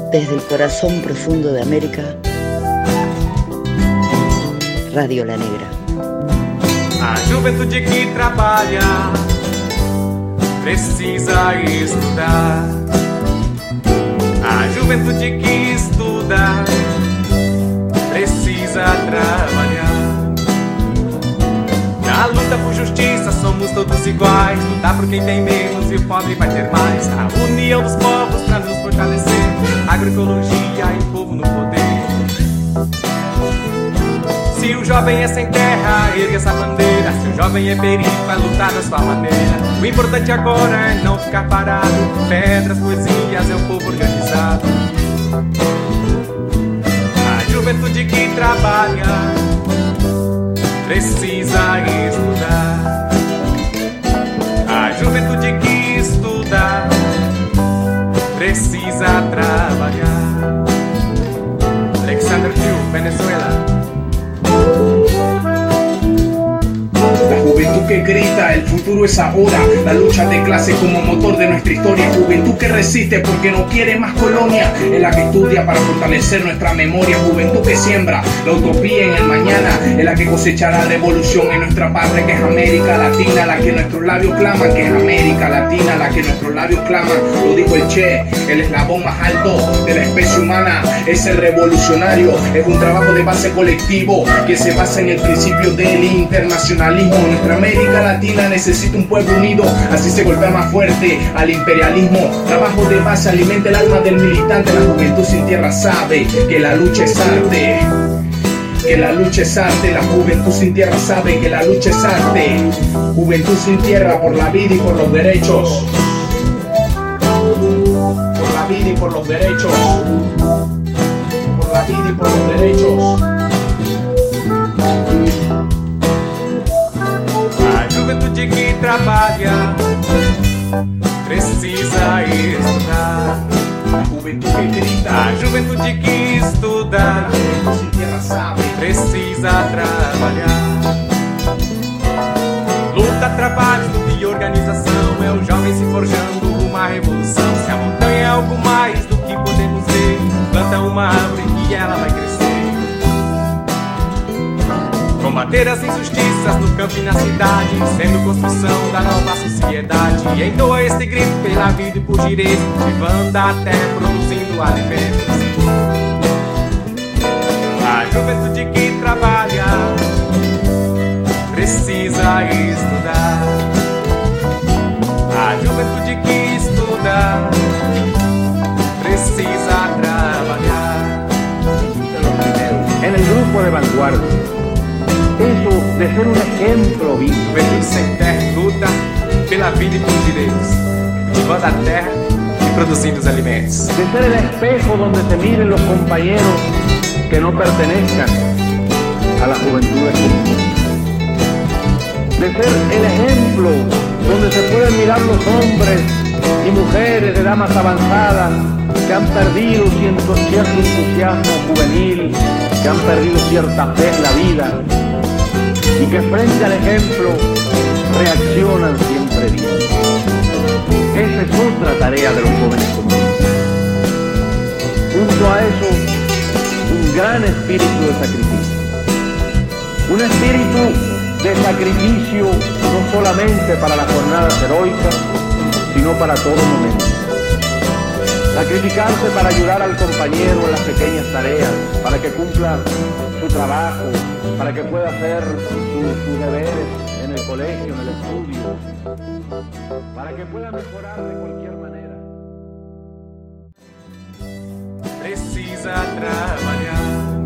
Desde el corazón profundo de América, Radio La Negra. A juventude que trabalha precisa estudar. A juventude que estuda precisa trabalhar. Na luta por justiça somos todos iguais. Lutar por quem tem menos e o pobre vai ter mais. A união dos povos pra nos fortalecer. Agroecologia e povo no poder. Se o jovem é sem terra, ergue essa bandeira. Se o jovem é perigo, vai lutar da sua maneira. O importante agora é não ficar parado. Pedras, poesias, é o povo organizado. A juventude que trabalha precisa estudar. A juventude que estuda precisa trabalhar. Alexander Chiu, Venezuela. La juventud que grita, el futuro es ahora. La lucha de clase como motor de nuestra historia. Juventud que resiste porque no quiere más colonia. Es la que estudia para fortalecer nuestra memoria. Juventud que siembra la utopía en el mañana. Es la que cosechará la evolución en nuestra patria, que es América Latina. La que nuestros labios claman, que es América Latina. La que nuestros labios claman, lo dijo el Che. El eslabón más alto de la especie humana es el revolucionario. Es un trabajo de base colectivo que se basa en el principio del internacionalismo. Nuestra América Latina necesita un pueblo unido, así se golpea más fuerte al imperialismo. Trabajo de base alimenta el alma del militante. La juventud sin tierra sabe que la lucha es arte. Que la lucha es arte, la juventud sin tierra sabe que la lucha es arte. Juventud sin tierra por la vida y por los derechos. Por la vida y por los derechos. Por la vida y por los derechos. Juventude que trabalha precisa estudar. La juventud que grita, a juventude que estuda precisa trabalhar. Luta, trabalho, estudo e organização. É o jovem se forjando uma revolução. Se a montanha é algo mais do que podemos ver, planta uma árvore e ela vai crescer. Combater as injustiças no campo e na cidade, sendo construção da nova sociedade. E entoa esse grito pela vida e por direito, vivando a terra produzindo alimentos. A juventude que trabalha precisa estudar. A juventude que estuda precisa trabalhar. En el grupo de vanguardia, eso de ser un ejemplo vivo. Juventude sem terra e luta pela vida e por direitos, cultivando a terra e produzindo os alimentos. De ser el espejo donde se miren los compañeros que no pertenezcan a la juventud de Cuba. De ser el ejemplo donde se pueden mirar los hombres y mujeres de damas avanzadas que han perdido cierto entusiasmo juvenil, que han perdido cierta fe en la vida, y que frente al ejemplo reaccionan siempre bien. Esa es otra tarea de los jóvenes comunistas. Junto a eso, un gran espíritu de sacrificio. Un espíritu de sacrificio no solamente para las jornadas heroicas, sino para todo momento. Sacrificarse para ayudar al compañero en las pequeñas tareas, para que cumpla su trabajo, para que pueda hacer sus deberes en el colegio, en el estudio, para que pueda mejorar de cualquier manera. Precisa trabalhar.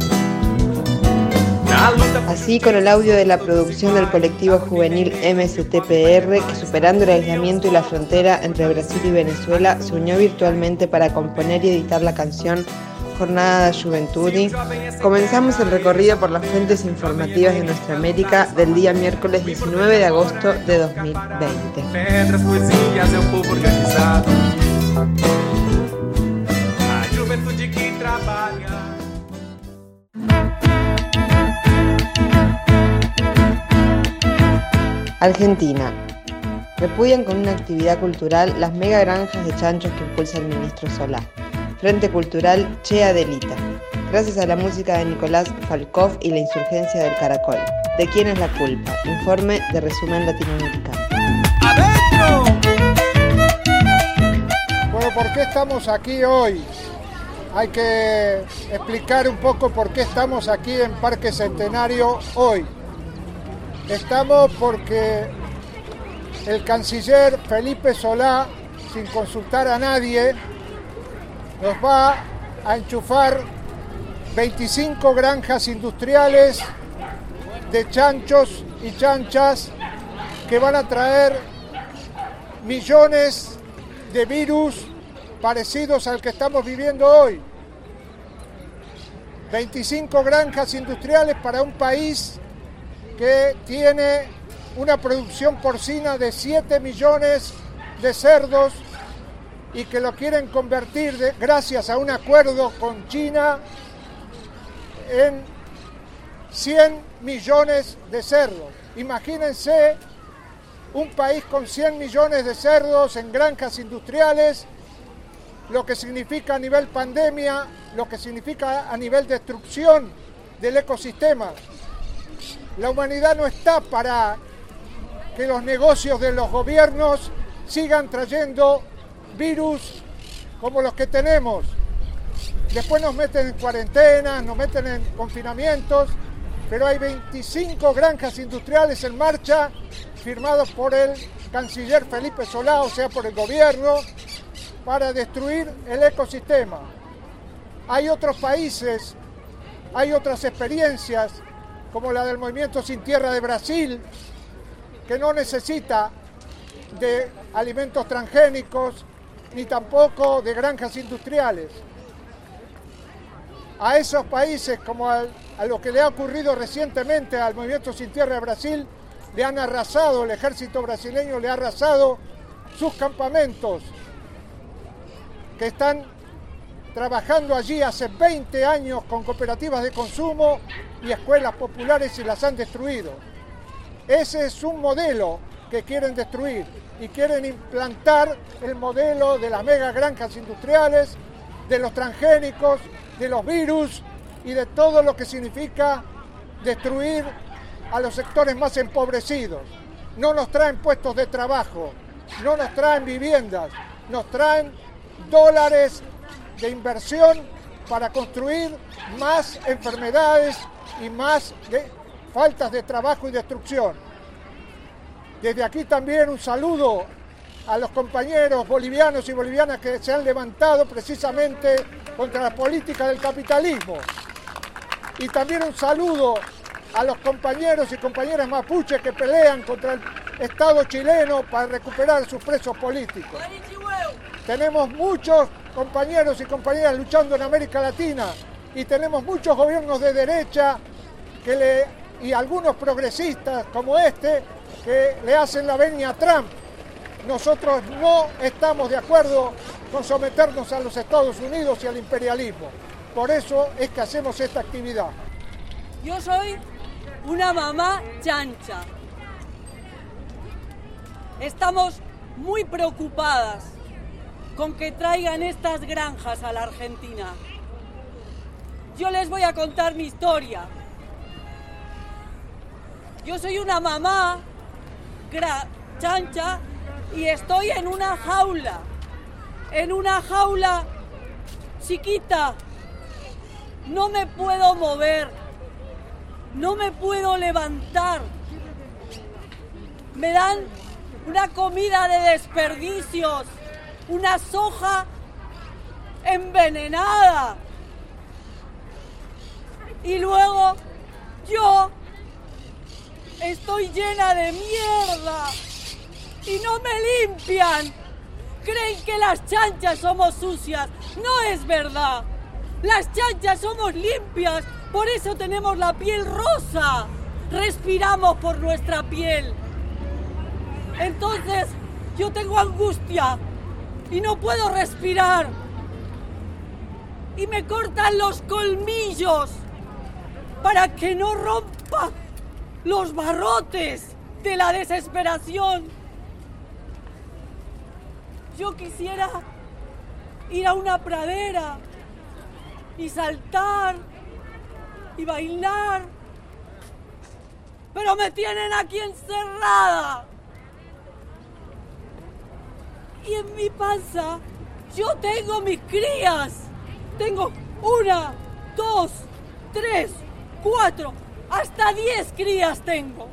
Así, con el audio de la producción del colectivo juvenil MSTPR, que superando el aislamiento y la frontera entre Brasil y Venezuela, se unió virtualmente para componer y editar la canción Jornada da Juventude, comenzamos el recorrido por las fuentes informativas de nuestra América del día miércoles 19 de agosto de 2020. Pedras, poesias, é o povo organizado. A juventude que trabalha. Argentina. Repudian con una actividad cultural las mega granjas de chanchos que impulsa el ministro Solá. Frente Cultural Che Adelita. Gracias a la música de Nicolás Falkov y la insurgencia del Caracol. ¿De quién es la culpa? Informe de Resumen Latinoamericano. ¡Adentro! Bueno, ¿por qué estamos aquí hoy? Hay que explicar un poco por qué estamos aquí en Parque Centenario hoy. Estamos porque el canciller Felipe Solá, sin consultar a nadie, nos va a enchufar 25 granjas industriales de chanchos y chanchas que van a traer millones de virus parecidos al que estamos viviendo hoy. 25 granjas industriales para un país que tiene una producción porcina de 7 millones de cerdos y que lo quieren convertir, gracias a un acuerdo con China, en 100 millones de cerdos. Imagínense un país con 100 millones de cerdos en granjas industriales, lo que significa a nivel pandemia, lo que significa a nivel destrucción del ecosistema. La humanidad no está para que los negocios de los gobiernos sigan trayendo virus como los que tenemos. Después nos meten en cuarentena, nos meten en confinamientos, pero hay 25 granjas industriales en marcha, firmados por el canciller Felipe Solá, o sea, por el gobierno, para destruir el ecosistema. Hay otros países, hay otras experiencias, como la del Movimiento Sin Tierra de Brasil, que no necesita de alimentos transgénicos, ni tampoco de granjas industriales. A esos países, como a lo que le ha ocurrido recientemente al Movimiento Sin Tierra de Brasil, le han arrasado, el ejército brasileño le ha arrasado sus campamentos, que están trabajando allí hace 20 años con cooperativas de consumo y escuelas populares y las han destruido. Ese es un modelo que quieren destruir y quieren implantar el modelo de las mega granjas industriales, de los transgénicos, de los virus y de todo lo que significa destruir a los sectores más empobrecidos. No nos traen puestos de trabajo, no nos traen viviendas, nos traen dólares de inversión para construir más enfermedades y más faltas de trabajo y destrucción. Desde aquí también un saludo a los compañeros bolivianos y bolivianas que se han levantado precisamente contra la política del capitalismo. Y también un saludo a los compañeros y compañeras mapuches que pelean contra el Estado chileno para recuperar sus presos políticos. Tenemos muchos compañeros y compañeras luchando en América Latina y tenemos muchos gobiernos de derecha y algunos progresistas como este que le hacen la venia a Trump. Nosotros no estamos de acuerdo con someternos a los Estados Unidos y al imperialismo. Por eso es que hacemos esta actividad. Yo soy una mamá chancha. Estamos muy preocupadas con que traigan estas granjas a la Argentina. Yo les voy a contar mi historia. Yo soy una mamá chancha y estoy en una jaula chiquita. No me puedo mover, no me puedo levantar. Me dan una comida de desperdicios, una soja envenenada. Y luego yo estoy llena de mierda y no me limpian. Creen que las chanchas somos sucias. No es verdad. Las chanchas somos limpias, por eso tenemos la piel rosa. Respiramos por nuestra piel. Entonces, yo tengo angustia y no puedo respirar. Y me cortan los colmillos para que no rompa los barrotes de la desesperación. Yo quisiera ir a una pradera y saltar y bailar. Pero me tienen aquí encerrada. Y en mi panza yo tengo mis crías. Tengo 1, 2, 3, 4, hasta 10 crías tengo.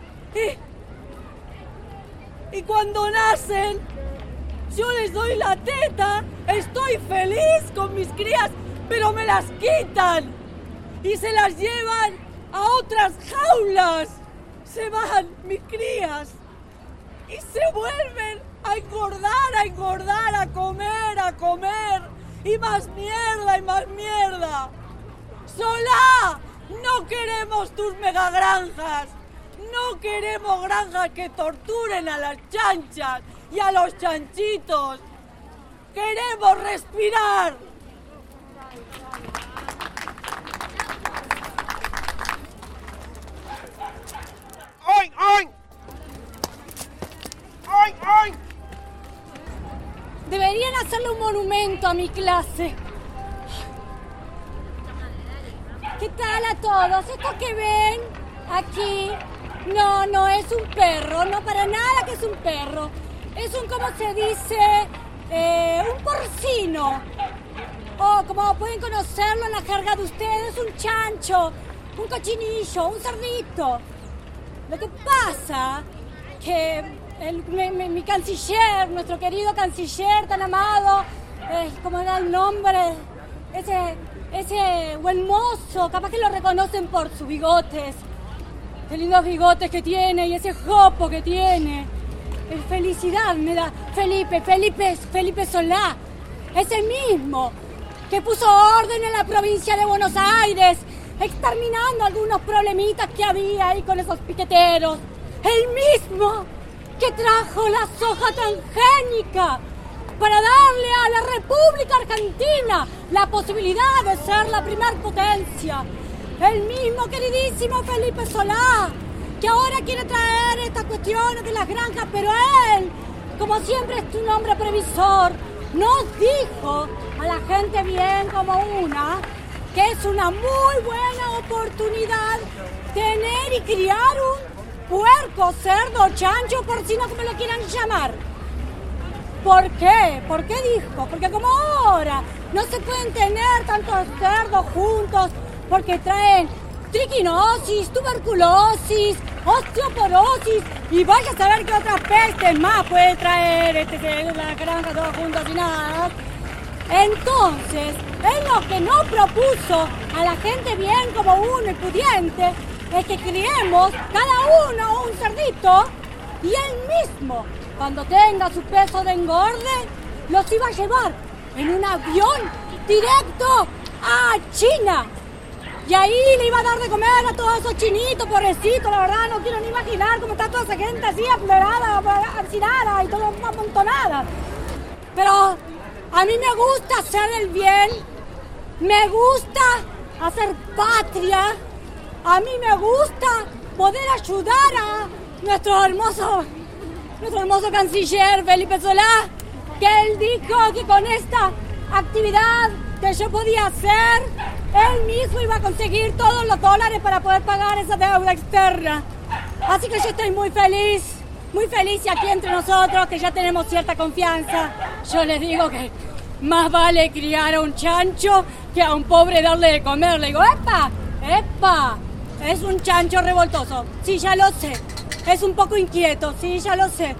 Y cuando nacen, yo les doy la teta, estoy feliz con mis crías, pero me las quitan y se las llevan a otras jaulas. Se van mis crías y se vuelven a engordar, a comer, y más mierda. Solá, no queremos tus megagranjas, no queremos granjas que torturen a las chanchas y a los chanchitos. Queremos respirar. ¡Oin, oin! ¡Oin, oin! Deberían hacerle un monumento a mi clase. ¿Qué tal a todos? Esto que ven aquí no es un perro, no para nada que es un perro. Es un, ¿cómo se dice? Un porcino. O como pueden conocerlo en la jerga de ustedes, un chancho, un cochinillo, un cerdito. Lo que pasa que mi canciller, nuestro querido canciller tan amado, ¿cómo era el nombre? Ese buen mozo, capaz que lo reconocen por sus bigotes. Qué lindos bigotes que tiene y ese jopo que tiene. Felicidad me da Felipe Solá. Ese mismo que puso orden en la provincia de Buenos Aires, exterminando algunos problemitas que había ahí con esos piqueteros. El mismo que trajo la soja transgénica para darle a la República Argentina la posibilidad de ser la primer potencia. El mismo queridísimo Felipe Solá, que ahora quiere traer estas cuestiones de las granjas, pero él, como siempre es un hombre previsor, nos dijo a la gente bien como una que es una muy buena oportunidad tener y criar un puerco, cerdo, chancho, porcino, como lo quieran llamar. ¿Por qué? ¿Por qué dijo? Porque como ahora no se pueden tener tantos cerdos juntos porque traen triquinosis, tuberculosis, osteoporosis y vaya a saber qué otras pestes más puede traer la granja todos juntos y nada. Entonces, él lo que no propuso a la gente bien como uno y pudiente es que criemos cada uno un cerdito y él mismo, cuando tenga su peso de engorde, los iba a llevar en un avión directo a China. Y ahí le iba a dar de comer a todos esos chinitos, pobrecitos, la verdad no quiero ni imaginar cómo está toda esa gente así aflorada, arcinada y todo amontonada. Pero a mí me gusta hacer el bien, me gusta hacer patria, a mí me gusta poder ayudar a nuestro hermoso canciller Felipe Solá, que él dijo que con esta actividad que yo podía hacer, él mismo iba a conseguir todos los dólares para poder pagar esa deuda externa. Así que yo estoy muy feliz y aquí entre nosotros, que ya tenemos cierta confianza, yo les digo que más vale criar a un chancho que a un pobre darle de comer. Le digo, ¡epa! Es un chancho revoltoso. Sí, ya lo sé. Es un poco inquieto, sí, ya lo sé.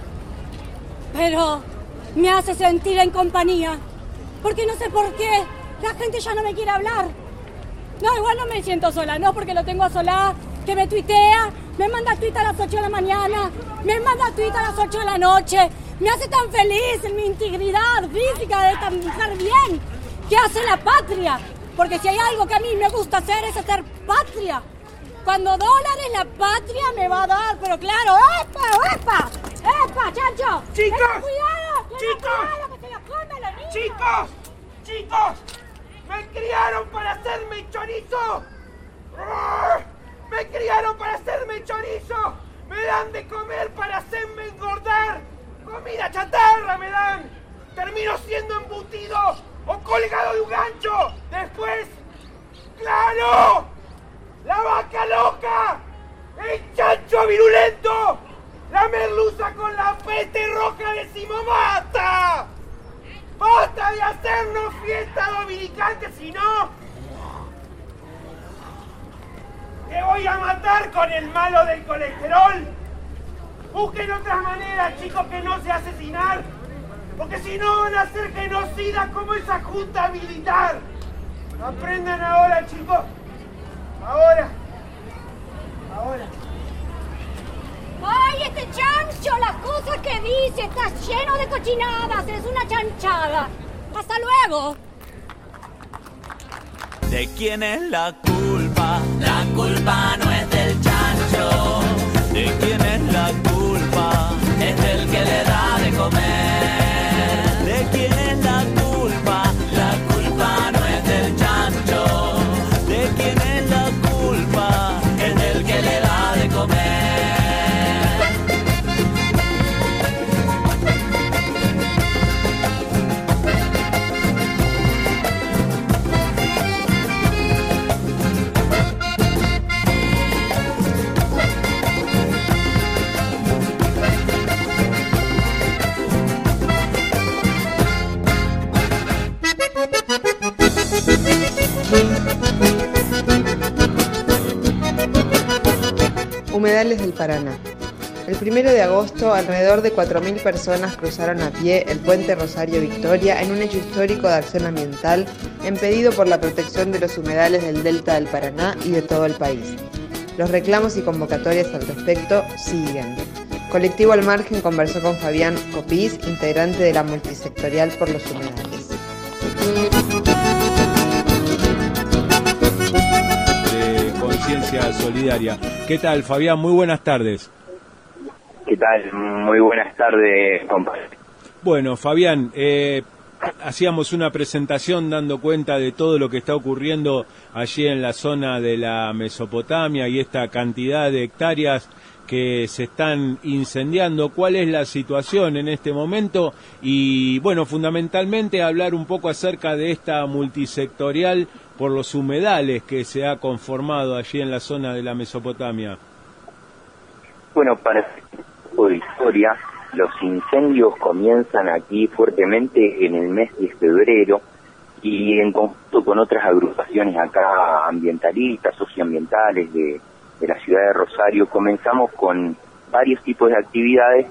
Pero me hace sentir en compañía. Porque no sé por qué la gente ya no me quiere hablar. No, igual no me siento sola, no, porque lo tengo a Solá, que me tuitea, me manda tuit a las 8 de la mañana, me manda tuit a las 8 de la noche. Me hace tan feliz en mi integridad física de estar bien. ¿Qué hace la patria? Porque si hay algo que a mí me gusta hacer es hacer patria. Cuando dólares la patria me va a dar, pero claro, ¡epa, chancho! ¡Chicos! ¡Cuidado! ¡Chicos! ¡Que se los come la niña! ¡Chicos! ¡Me criaron para hacerme chorizo! ¡Me criaron para hacerme chorizo! ¡Me dan de comer para hacerme engordar! ¡Comida chatarra me dan! ¡Termino siendo embutido! embutido o colgado de un gancho. Después, ¡claro! ¡La vaca loca! ¡El chancho virulento! ¡La merluza con la peste roja! ¡Decimos basta! ¡Basta de hacernos fiesta dominical, que si no... ¡te voy a matar con el malo del colesterol! Busquen otras maneras, chicos, que no sea asesinar. Porque si no van a ser genocidas como esa junta militar. Aprendan ahora, chicos. Ahora. ¡Ay, este chancho! Las cosas que dice, está lleno de cochinadas, es una chanchada. ¡Hasta luego! ¿De quién es la culpa? La culpa no es del chancho. ¿De quién es la culpa? Es del que le da de comer. ¿De quién es la culpa? La culpa no es del chancho. ¿De quién es la culpa? Es del que le da de comer. Humedales del Paraná. El 1 de agosto, alrededor de 4.000 personas cruzaron a pie el puente Rosario Victoria en un hecho histórico de acción ambiental impedido por la protección de los humedales del Delta del Paraná y de todo el país. Los reclamos y convocatorias al respecto siguen. Colectivo Al Margen conversó con Fabián Copís, integrante de la multisectorial por los humedales. Conciencia Solidaria. ¿Qué tal, Fabián? Muy buenas tardes. ¿Qué tal? Muy buenas tardes, compadre. Bueno, Fabián, hacíamos una presentación dando cuenta de todo lo que está ocurriendo allí en la zona de la Mesopotamia y esta cantidad de hectáreas que se están incendiando. ¿Cuál es la situación en este momento? Y bueno, fundamentalmente hablar un poco acerca de esta multisectorial por los humedales que se ha conformado allí en la zona de la Mesopotamia. Bueno, para la historia, los incendios comienzan aquí fuertemente en el mes de febrero y en conjunto con otras agrupaciones acá ambientalistas, socioambientales de la ciudad de Rosario, comenzamos con varios tipos de actividades,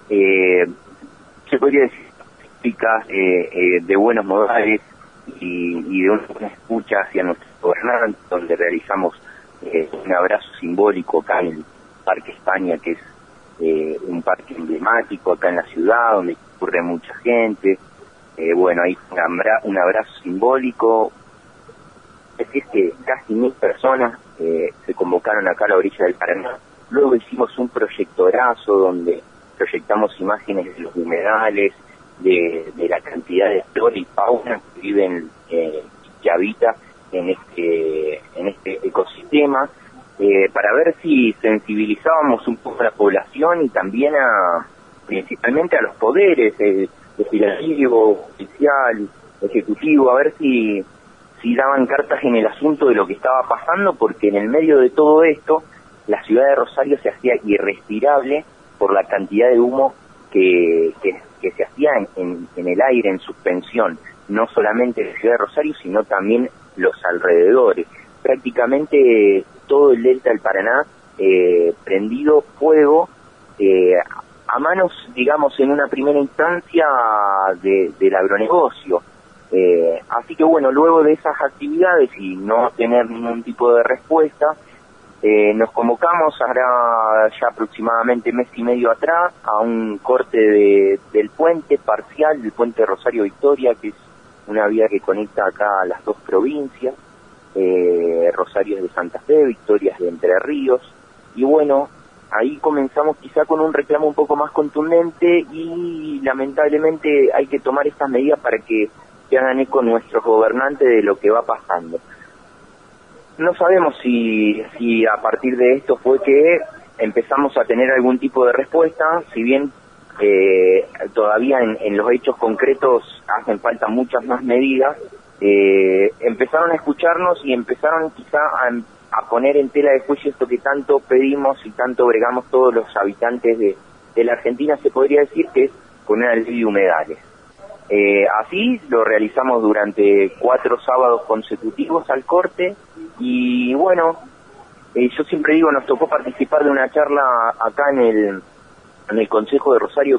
se podría decir, típicas, de buenos modales y de una escucha hacia nuestros gobernantes, donde realizamos un abrazo simbólico acá en el Parque España, que es un parque emblemático acá en la ciudad, donde ocurre mucha gente. Bueno, hay un abrazo simbólico. Es decir, que casi 1.000 personas se convocaron acá a la orilla del Paraná. Luego hicimos un proyectorazo donde proyectamos imágenes de los humedales, de la cantidad de flora y fauna que viven y habita en este ecosistema, para ver si sensibilizábamos un poco a la población y también principalmente a los poderes legislativo, judicial, ejecutivo, a ver si daban cartas en el asunto de lo que estaba pasando, porque en el medio de todo esto la ciudad de Rosario se hacía irrespirable por la cantidad de humo que se hacía en el aire, en suspensión, no solamente en la ciudad de Rosario, sino también los alrededores. Prácticamente todo el delta del Paraná prendido fuego a manos, digamos, en una primera instancia del agronegocio. Así que bueno, luego de esas actividades y no tener ningún tipo de respuesta, nos convocamos ahora ya aproximadamente mes y medio atrás a un corte del puente parcial, del puente Rosario Victoria, que es una vía que conecta acá a las dos provincias. Rosario es de Santa Fe, Victoria es de Entre Ríos, y bueno, ahí comenzamos quizá con un reclamo un poco más contundente y lamentablemente hay que tomar estas medidas para que se hagan eco nuestros gobernantes de lo que va pasando. No sabemos si a partir de esto fue que empezamos a tener algún tipo de respuesta, si bien todavía en los hechos concretos hacen falta muchas más medidas. Empezaron a escucharnos y empezaron quizá a poner en tela de juicio esto que tanto pedimos y tanto bregamos todos los habitantes de la Argentina, se podría decir, que es con una ley de humedales. Así lo realizamos durante 4 sábados consecutivos al corte, y bueno, yo siempre digo, nos tocó participar de una charla acá en el Consejo de Rosario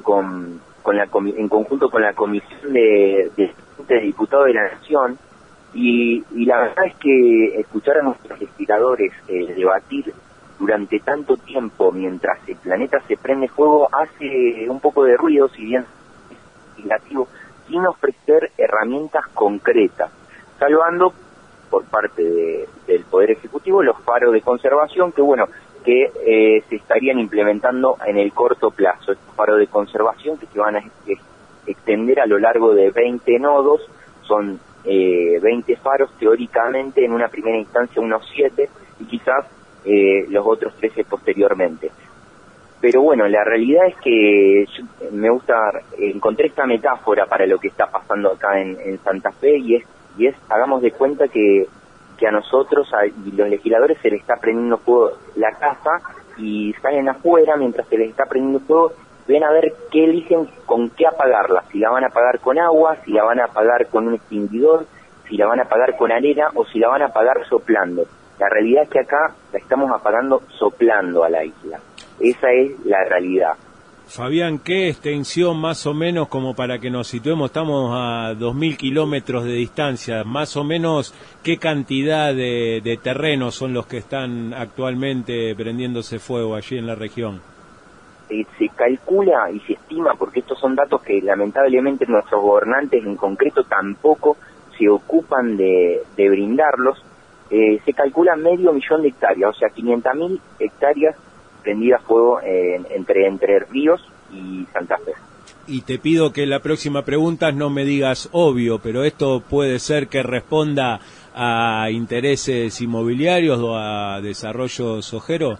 en conjunto con la Comisión de Diputados de la Nación, y la verdad es que escuchar a nuestros legisladores debatir durante tanto tiempo mientras el planeta se prende fuego hace un poco de ruido, si bien es legislativo, sin ofrecer herramientas concretas, salvando por parte del Poder Ejecutivo los faros de conservación que se estarían implementando en el corto plazo. Estos faros de conservación que se van a extender a lo largo de 20 nodos, son 20 faros teóricamente, en una primera instancia unos 7 y quizás los otros 13 posteriormente. Pero bueno, la realidad es que me gusta, encontré esta metáfora para lo que está pasando acá en Santa Fe, y es hagamos de cuenta que a nosotros y los legisladores se les está prendiendo fuego la casa, y salen afuera mientras se les está prendiendo fuego, ven a ver qué eligen, con qué apagarla, si la van a apagar con agua, si la van a apagar con un extinguidor, si la van a apagar con arena o si la van a apagar soplando. La realidad es que acá la estamos apagando soplando a la isla. Esa es la realidad. Fabián, ¿qué extensión más o menos, como para que nos situemos? Estamos a 2.000 kilómetros de distancia, más o menos, ¿qué cantidad de terrenos son los que están actualmente prendiéndose fuego allí en la región? Se calcula y se estima, porque estos son datos que lamentablemente nuestros gobernantes en concreto tampoco se ocupan de brindarlos, se calcula 500.000 de hectáreas, o sea, 500.000 hectáreas prendidas fuego entre Ríos y Santa Fe. Y te pido que la próxima pregunta no me digas obvio, pero esto puede ser que responda a intereses inmobiliarios o a desarrollo sojero.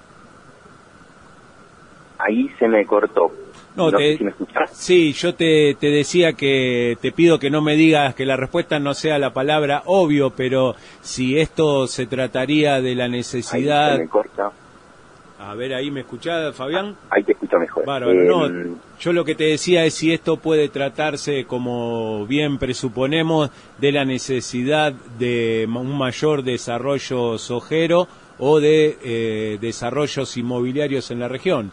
Ahí se me cortó. No, sé si me escuchás. Sí, yo te decía que te pido que no me digas, que la respuesta no sea la palabra obvio, pero si esto se trataría de la necesidad... Ahí se me corta. A ver, ¿ahí me escuchás, Fabián? Ahí te escucho mejor. Bárbaro, no, yo lo que te decía es si esto puede tratarse, como bien presuponemos, de la necesidad de un mayor desarrollo sojero o de desarrollos inmobiliarios en la región.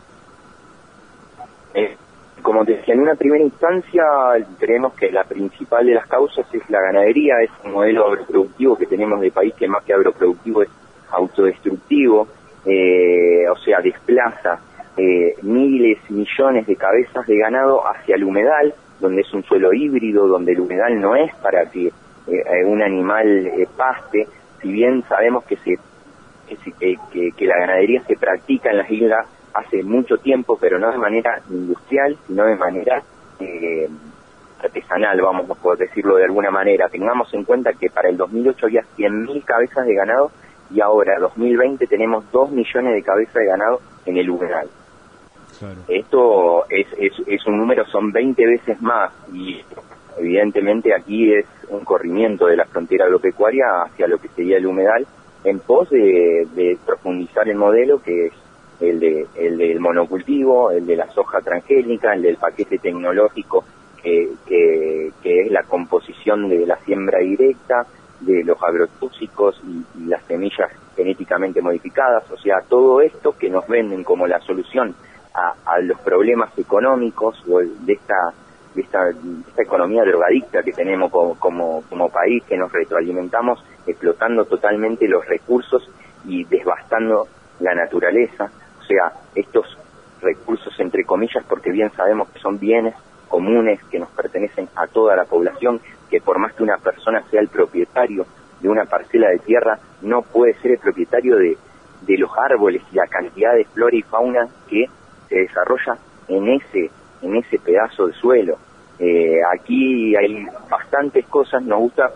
Como te decía, en una primera instancia creemos que la principal de las causas es la ganadería, es un modelo agroproductivo que tenemos de país que más que agroproductivo es autodestructivo, o sea, desplaza miles, millones de cabezas de ganado hacia el humedal, donde es un suelo híbrido, donde el humedal no es para que un animal paste, si bien sabemos que la ganadería se practica en las islas hace mucho tiempo, pero no de manera industrial, sino de manera artesanal, vamos a poder decirlo de alguna manera. Tengamos en cuenta que para el 2008 había 100.000 cabezas de ganado y ahora, 2020, tenemos 2 millones de cabezas de ganado en el humedal. Claro. Esto es un número, son 20 veces más, y evidentemente aquí es un corrimiento de la frontera agropecuaria hacia lo que sería el humedal, en pos de profundizar el modelo que es el del monocultivo, el de la soja transgénica, el del paquete tecnológico que es la composición de la siembra directa, de los agrotóxicos y las semillas genéticamente modificadas, o sea, todo esto que nos venden como la solución a los problemas económicos o de esta economía drogadicta que tenemos como país, que nos retroalimentamos explotando totalmente los recursos y devastando la naturaleza. O sea, estos recursos entre comillas, porque bien sabemos que son bienes comunes que nos pertenecen a toda la población, que por más que una persona sea el propietario de una parcela de tierra, no puede ser el propietario de los árboles y la cantidad de flora y fauna que se desarrolla en ese pedazo de suelo. Aquí hay bastantes cosas, nos gusta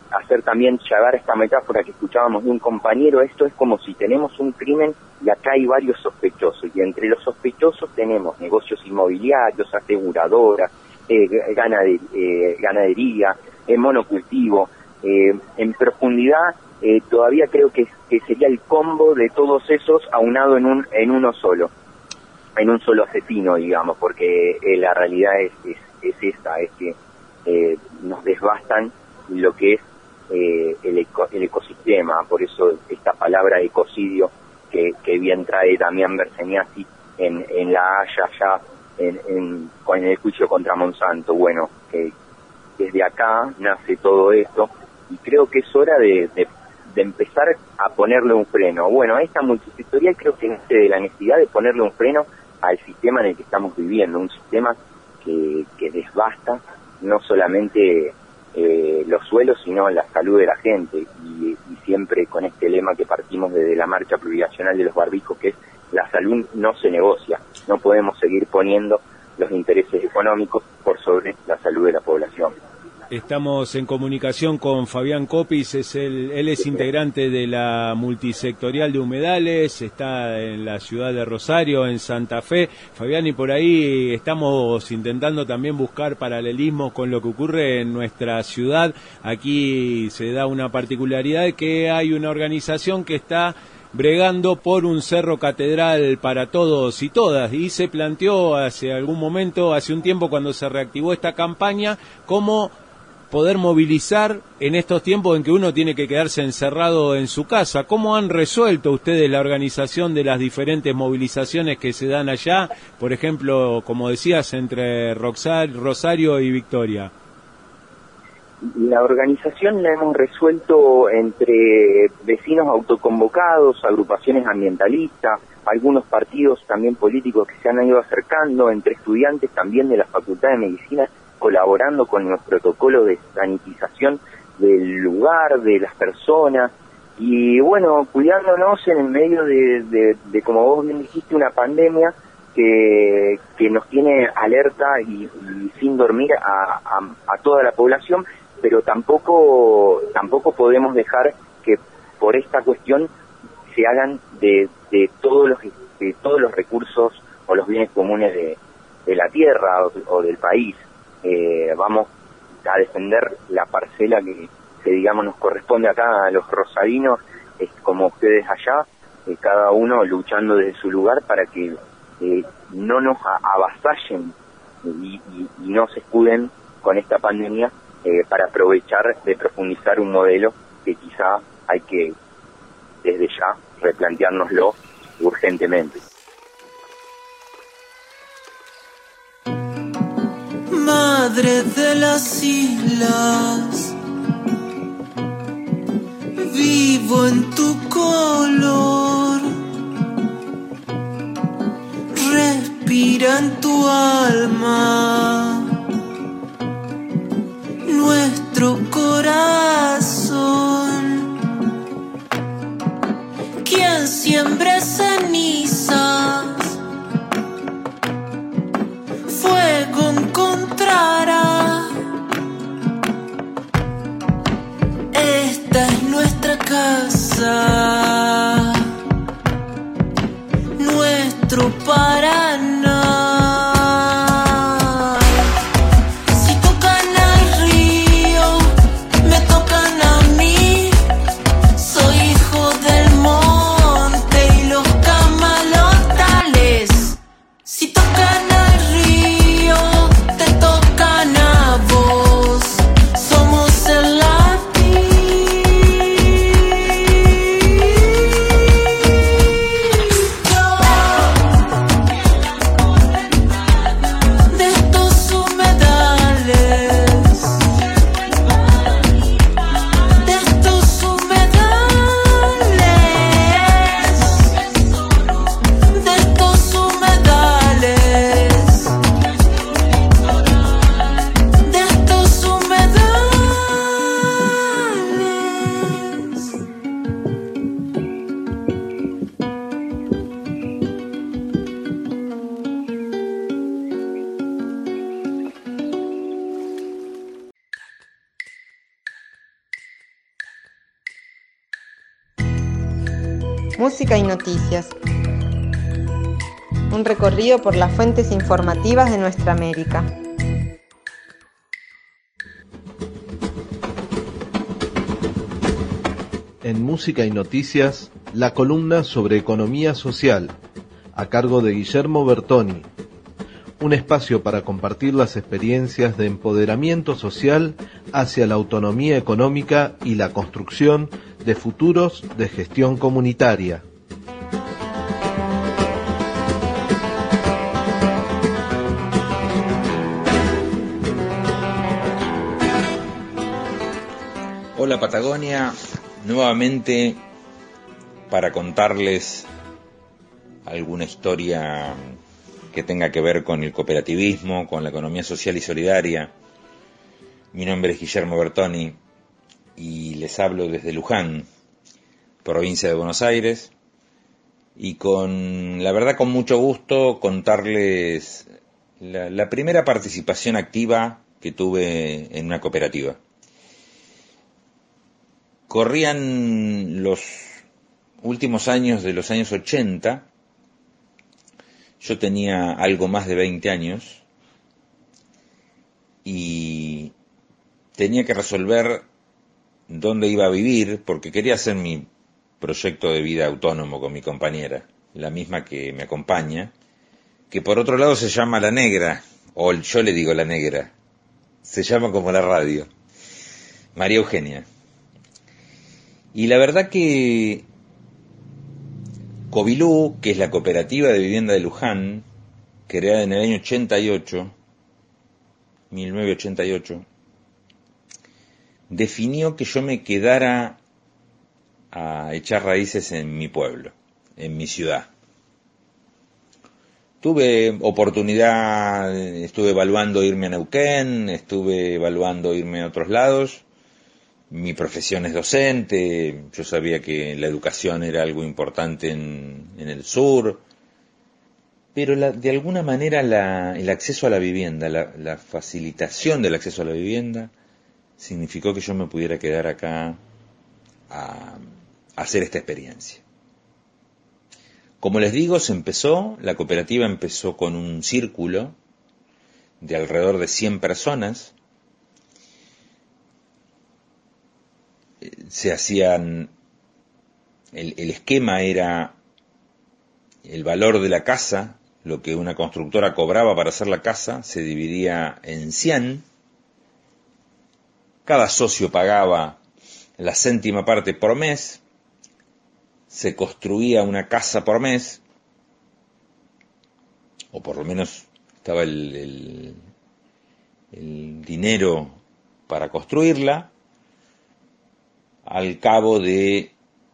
hacer también, llevar esta metáfora que escuchábamos de un compañero. Esto es como si tenemos un crimen y acá hay varios sospechosos, y entre los sospechosos tenemos negocios inmobiliarios, aseguradoras, ganadería, monocultivo. En profundidad, todavía creo que sería el combo de todos esos aunado en un solo asesino, digamos, porque la realidad es esta, es que nos desbastan lo que es el ecosistema. Por eso esta palabra ecocidio que bien trae Damián Berseniasi en La Haya, ya con el juicio contra Monsanto. Bueno, desde acá nace todo esto, y creo que es hora de empezar a ponerle un freno. Bueno, a esta multisectorial creo que nace de la necesidad de ponerle un freno al sistema en el que estamos viviendo, un sistema que desbasta no solamente los suelos, sino la salud de la gente, y siempre con este lema que partimos desde la marcha plurinacional de los barbijos, que es: la salud no se negocia. No podemos seguir poniendo los intereses económicos por sobre la salud de la población. Estamos en comunicación con Fabián Copis, él es integrante de la multisectorial de humedales, está en la ciudad de Rosario, en Santa Fe. Fabián, y por ahí estamos intentando también buscar paralelismos con lo que ocurre en nuestra ciudad. Aquí se da una particularidad, que hay una organización que está bregando por un cerro catedral para todos y todas, y se planteó hace un tiempo, cuando se reactivó esta campaña, cómo poder movilizar en estos tiempos en que uno tiene que quedarse encerrado en su casa. ¿Cómo han resuelto ustedes la organización de las diferentes movilizaciones que se dan allá? Por ejemplo, como decías, entre Rosario y Victoria. La organización la hemos resuelto entre vecinos autoconvocados, agrupaciones ambientalistas, algunos partidos también políticos que se han ido acercando, entre estudiantes también de la Facultad de Medicina, colaborando con los protocolos de sanitización del lugar, de las personas, y bueno, cuidándonos en el medio de como vos bien dijiste, una pandemia que nos tiene alerta y sin dormir a toda la población, pero tampoco podemos dejar que por esta cuestión se hagan de todos los recursos o los bienes comunes de la tierra o del país. Vamos a defender la parcela que digamos nos corresponde acá a los rosarinos, como ustedes allá, cada uno luchando desde su lugar para que no nos avasallen y no se escuden con esta pandemia, para aprovechar de profundizar un modelo que quizá hay que desde ya replanteárnoslo urgentemente. Madre de las islas, vivo en tu color, respira en tu alma, nuestro corazón. Quien siembre cenizas, fuego encontrará. Esta es nuestra casa, nuestro Paraná. Si tocan al río, Música y noticias. Un recorrido por las fuentes informativas de nuestra América. En Música y Noticias, la columna sobre economía social, a cargo de Guillermo Bertoni. Un espacio para compartir las experiencias de empoderamiento social hacia la autonomía económica y la construcción de futuros de gestión comunitaria. Hola Patagonia, nuevamente para contarles alguna historia que tenga que ver con el cooperativismo, con la economía social y solidaria. Mi nombre es Guillermo Bertoni y les hablo desde Luján, provincia de Buenos Aires, y la verdad con mucho gusto contarles la primera participación activa que tuve en una cooperativa. Corrían los últimos años de los años 80, yo tenía algo más de 20 años y tenía que resolver dónde iba a vivir porque quería hacer mi proyecto de vida autónomo con mi compañera, la misma que me acompaña, que por otro lado se llama La Negra, o yo le digo La Negra, se llama como la radio, María Eugenia. Y la verdad que Covilú, que es la cooperativa de vivienda de Luján, creada en el año 1988, definió que yo me quedara a echar raíces en mi pueblo, en mi ciudad. Tuve oportunidad, estuve evaluando irme a Neuquén, estuve evaluando irme a otros lados. Mi profesión es docente, yo sabía que la educación era algo importante en el sur, pero de alguna manera el acceso a la vivienda, la facilitación del acceso a la vivienda, significó que yo me pudiera quedar acá a hacer esta experiencia. Como les digo, la cooperativa empezó con un círculo de alrededor de 100 personas. Se hacían, el esquema era el valor de la casa, lo que una constructora cobraba para hacer la casa, se dividía en 100, cada socio pagaba la céntima parte por mes, se construía una casa por mes, o por lo menos estaba el dinero para construirla. Al cabo de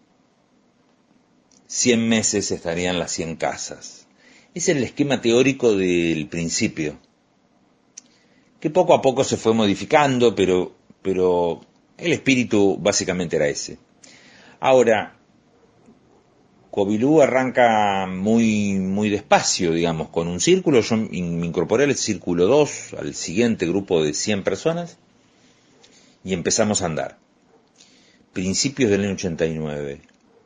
100 meses estarían las 100 casas. Ese era el esquema teórico del principio, que poco a poco se fue modificando, pero el espíritu básicamente era ese. Ahora, Covilú arranca muy despacio, digamos, con un círculo. Yo me incorporé al círculo 2, al siguiente grupo de 100 personas, y empezamos a andar. Principios del año 89.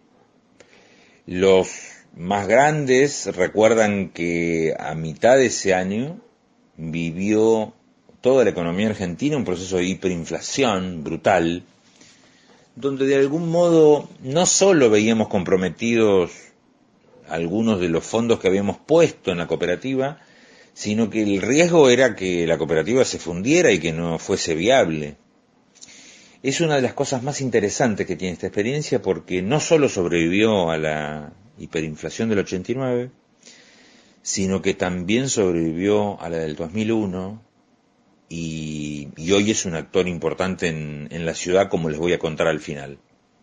Los más grandes recuerdan que a mitad de ese año vivió toda la economía argentina un proceso de hiperinflación brutal, donde de algún modo no solo veíamos comprometidos algunos de los fondos que habíamos puesto en la cooperativa, sino que el riesgo era que la cooperativa se fundiera y que no fuese viable. Es una de las cosas más interesantes que tiene esta experiencia porque no solo sobrevivió a la hiperinflación del 89, sino que también sobrevivió a la del 2001 y hoy es un actor importante en la ciudad, como les voy a contar al final.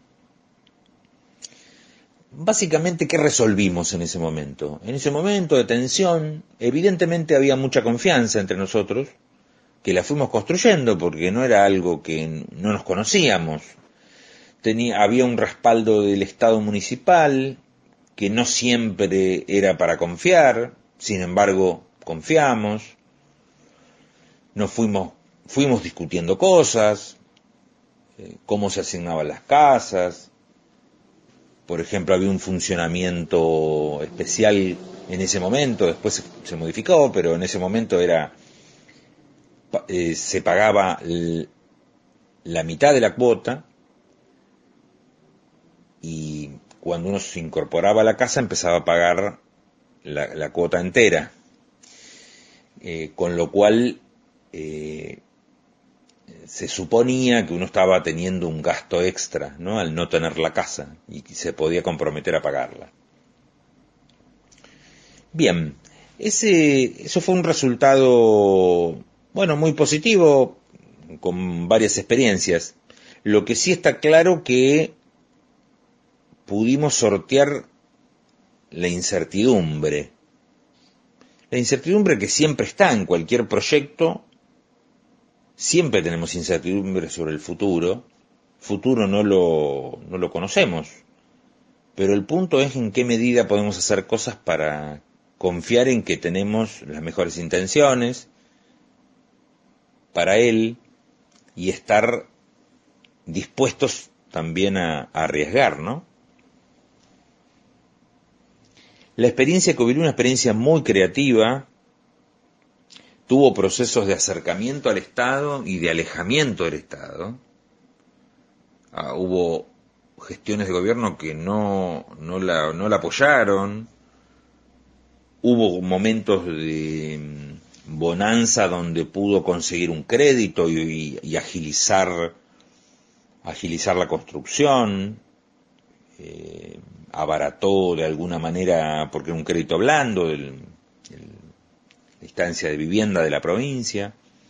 Básicamente, ¿qué resolvimos en ese momento? En ese momento de tensión, evidentemente había mucha confianza entre nosotros, que la fuimos construyendo porque no era algo que no nos conocíamos. Había un respaldo del Estado municipal que no siempre era para confiar, sin embargo confiamos. Nos fuimos discutiendo cosas, cómo se asignaban las casas, Por ejemplo, había un funcionamiento especial en ese momento, después se modificó, pero en ese momento se pagaba la mitad de la cuota, y cuando uno se incorporaba a la casa empezaba a pagar la cuota entera, con lo cual se suponía que uno estaba teniendo un gasto extra, ¿no?, al no tener la casa, y se podía comprometer a pagarla. Bien, eso fue un resultado, bueno, muy positivo, con varias experiencias. Lo que sí está claro que pudimos sortear la incertidumbre que siempre está en cualquier proyecto. Siempre tenemos incertidumbre sobre el futuro no lo conocemos, pero el punto es en qué medida podemos hacer cosas para confiar en que tenemos las mejores intenciones para él y estar dispuestos también a arriesgar, ¿no? La experiencia de Cobilú, una experiencia muy creativa, tuvo procesos de acercamiento al Estado y de alejamiento del Estado. Hubo gestiones de gobierno que no la apoyaron. Hubo momentos de bonanza donde pudo conseguir un crédito y agilizar la construcción. Abarató de alguna manera, porque era un crédito blando, la instancia de vivienda de la provincia.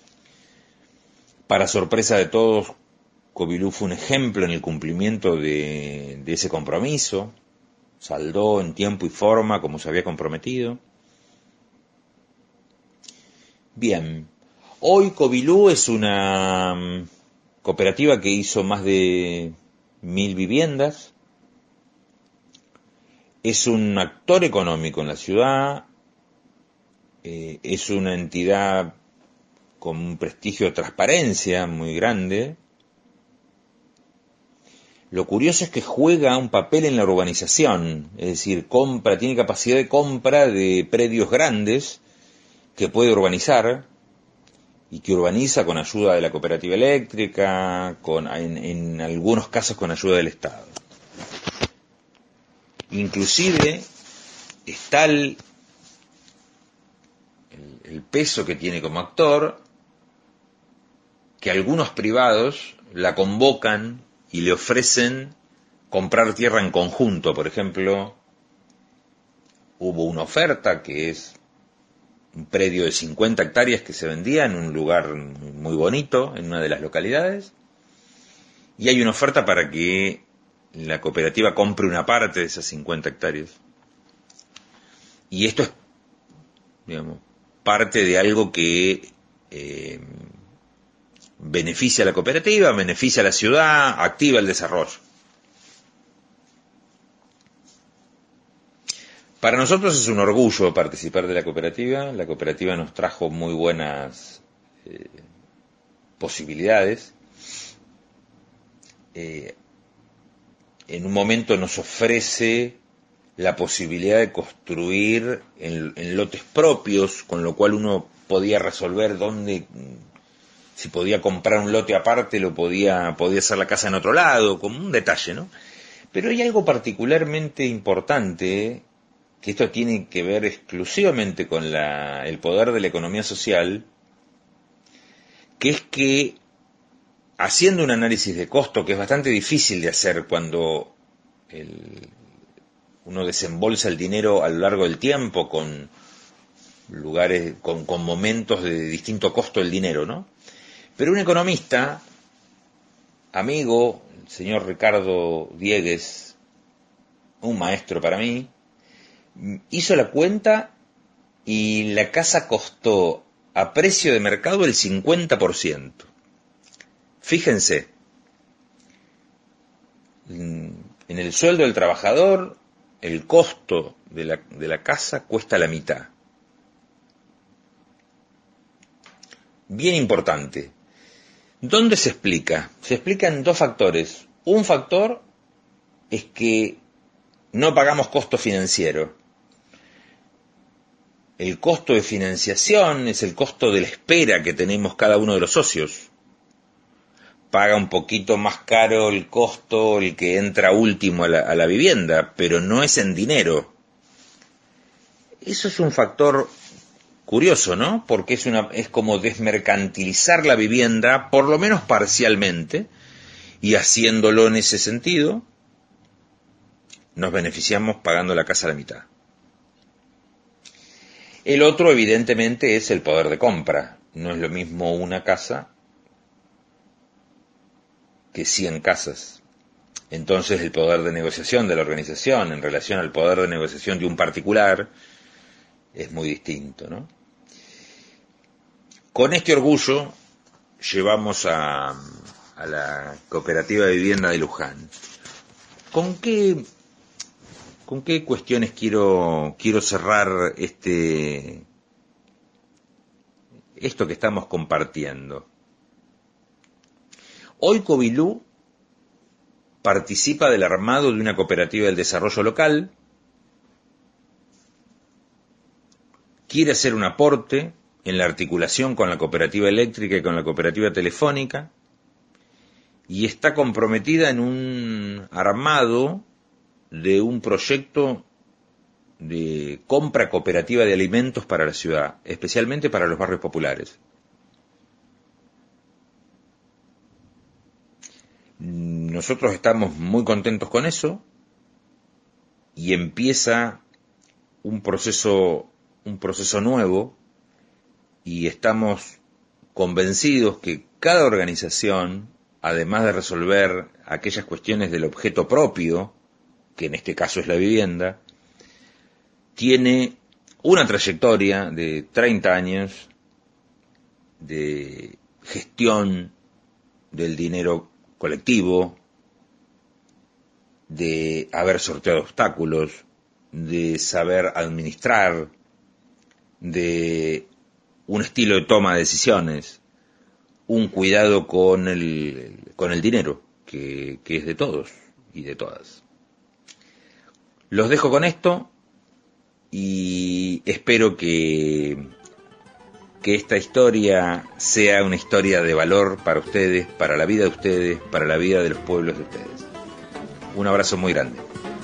Para sorpresa de todos, Cobilú fue un ejemplo en el cumplimiento de ese compromiso, saldó en tiempo y forma como se había comprometido. Bien, hoy Cobilú es una cooperativa que hizo más de 1000 viviendas, es un actor económico en la ciudad, es una entidad con un prestigio de transparencia muy grande. Lo curioso es que juega un papel en la urbanización, es decir, tiene capacidad de compra de predios grandes que puede urbanizar y que urbaniza con ayuda de la cooperativa eléctrica, en algunos casos con ayuda del Estado. Inclusive está el peso que tiene como actor, que algunos privados la convocan y le ofrecen comprar tierra en conjunto. Por ejemplo, hubo una oferta que es un predio de 50 hectáreas que se vendía en un lugar muy bonito, en una de las localidades, y hay una oferta para que la cooperativa compre una parte de esas 50 hectáreas. Y esto es, digamos, parte de algo que beneficia a la cooperativa, beneficia a la ciudad, activa el desarrollo. Para nosotros es un orgullo participar de la cooperativa. La cooperativa nos trajo muy buenas posibilidades. En un momento nos ofrece la posibilidad de construir en lotes propios, con lo cual uno podía resolver si podía comprar un lote aparte, podía hacer la casa en otro lado, como un detalle, ¿no? Pero hay algo particularmente importante, que esto tiene que ver exclusivamente con el poder de la economía social, que es que, haciendo un análisis de costo, que es bastante difícil de hacer cuando uno desembolsa el dinero a lo largo del tiempo con lugares, con momentos de distinto costo del dinero, ¿no? Pero un economista, amigo, el señor Ricardo Diegues, un maestro para mí, hizo la cuenta y la casa costó a precio de mercado el 50%. Fíjense, en el sueldo del trabajador, el costo de la casa cuesta la mitad. Bien importante. ¿Dónde se explica? Se explica en dos factores. Un factor es que no pagamos costo financiero. El costo de financiación es el costo de la espera que tenemos cada uno de los socios. Paga un poquito más caro el costo el que entra último a la vivienda, pero no es en dinero. Eso es un factor curioso, ¿no? Porque es como desmercantilizar la vivienda, por lo menos parcialmente, y haciéndolo en ese sentido, nos beneficiamos pagando la casa a la mitad. El otro, evidentemente, es el poder de compra. No es lo mismo una casa que 100 casas. Entonces, el poder de negociación de la organización en relación al poder de negociación de un particular es muy distinto, ¿no? Con este orgullo llevamos a la Cooperativa de Vivienda de Luján. ¿Con qué cuestiones quiero cerrar esto que estamos compartiendo? Hoy Covilú participa del armado de una cooperativa del desarrollo local, quiere hacer un aporte en la articulación con la cooperativa eléctrica y con la cooperativa telefónica, y está comprometida en un armado de un proyecto de compra cooperativa de alimentos para la ciudad, especialmente para los barrios populares. Nosotros estamos muy contentos con eso y empieza un proceso nuevo, y estamos convencidos que cada organización, además de resolver aquellas cuestiones del objeto propio, que en este caso es la vivienda, tiene una trayectoria de 30 años de gestión del dinero colectivo, de haber sorteado obstáculos, de saber administrar, de un estilo de toma de decisiones, un cuidado con el dinero, que es de todos y de todas. Los dejo con esto y espero que esta historia sea una historia de valor para ustedes, para la vida de ustedes, para la vida de los pueblos de ustedes. Un abrazo muy grande.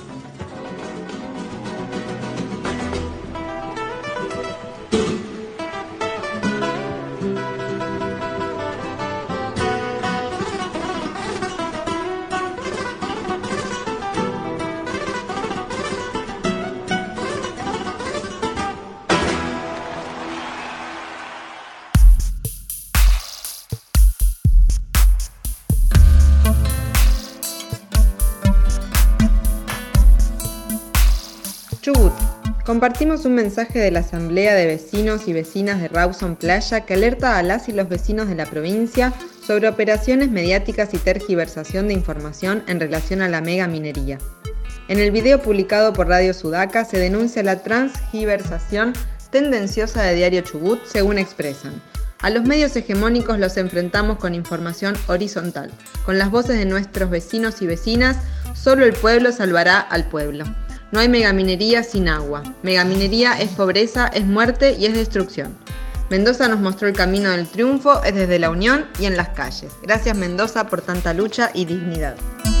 Chubut. Compartimos un mensaje de la Asamblea de Vecinos y Vecinas de Rawson Playa que alerta a las y los vecinos de la provincia sobre operaciones mediáticas y tergiversación de información en relación a la megaminería. En el video publicado por Radio Sudaca se denuncia la transgiversación tendenciosa de Diario Chubut, según expresan. A los medios hegemónicos los enfrentamos con información horizontal. Con las voces de nuestros vecinos y vecinas, solo el pueblo salvará al pueblo. No hay megaminería sin agua. Megaminería es pobreza, es muerte y es destrucción. Mendoza nos mostró el camino del triunfo, es desde la unión y en las calles. Gracias Mendoza por tanta lucha y dignidad.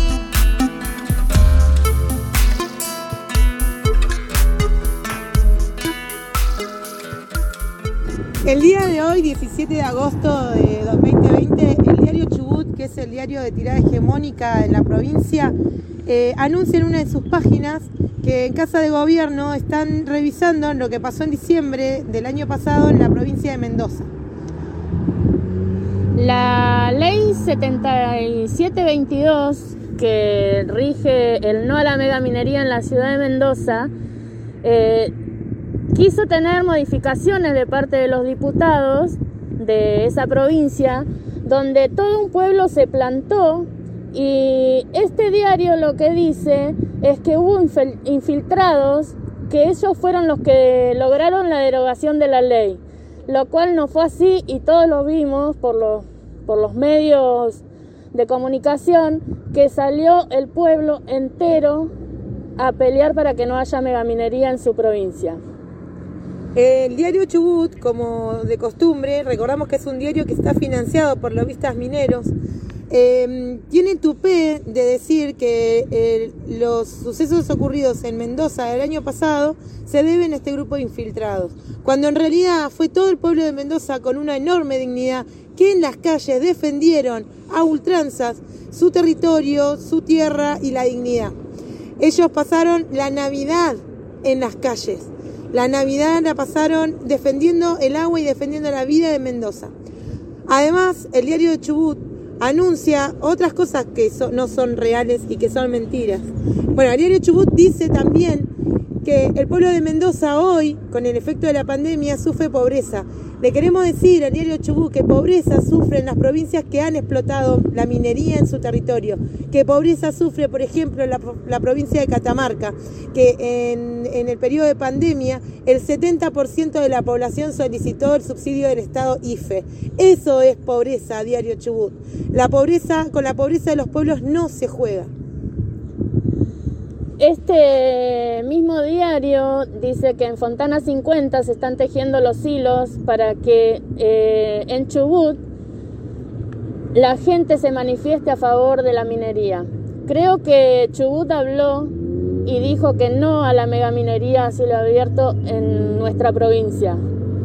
El día de hoy, 17 de agosto de 2020, el diario Chubut, que es el diario de tirada hegemónica en la provincia, anuncia en una de sus páginas que en Casa de Gobierno están revisando lo que pasó en diciembre del año pasado en la provincia de Mendoza. La ley 7722, que rige el no a la megaminería en la ciudad de Mendoza, quiso tener modificaciones de parte de los diputados de esa provincia, donde todo un pueblo se plantó. Y este diario lo que dice es que hubo infiltrados, que ellos fueron los que lograron la derogación de la ley, lo cual no fue así y todos lo vimos por los medios de comunicación, que salió el pueblo entero a pelear para que no haya megaminería en su provincia. El diario Chubut, como de costumbre, recordamos que es un diario que está financiado por lobistas mineros, tiene el tupé de decir que los sucesos ocurridos en Mendoza el año pasado se deben a este grupo de infiltrados, cuando en realidad fue todo el pueblo de Mendoza con una enorme dignidad que en las calles defendieron a ultranzas su territorio, su tierra y la dignidad. Ellos pasaron la Navidad en las calles. La Navidad la pasaron defendiendo el agua y defendiendo la vida de Mendoza. Además, el diario de Chubut anuncia otras cosas que no son reales y que son mentiras. Bueno, el diario Chubut dice también que el pueblo de Mendoza hoy, con el efecto de la pandemia, sufre pobreza. Le queremos decir al diario Chubut que pobreza sufren las provincias que han explotado la minería en su territorio, que pobreza sufre, por ejemplo, la provincia de Catamarca, que en el periodo de pandemia el 70% de la población solicitó el subsidio del Estado IFE. Eso es pobreza, diario Chubut. Con la pobreza de los pueblos no se juega. Este mismo diario dice que en Fontana 50 se están tejiendo los hilos para que en Chubut la gente se manifieste a favor de la minería. Creo que Chubut habló y dijo que no a la megaminería a cielo abierto en nuestra provincia.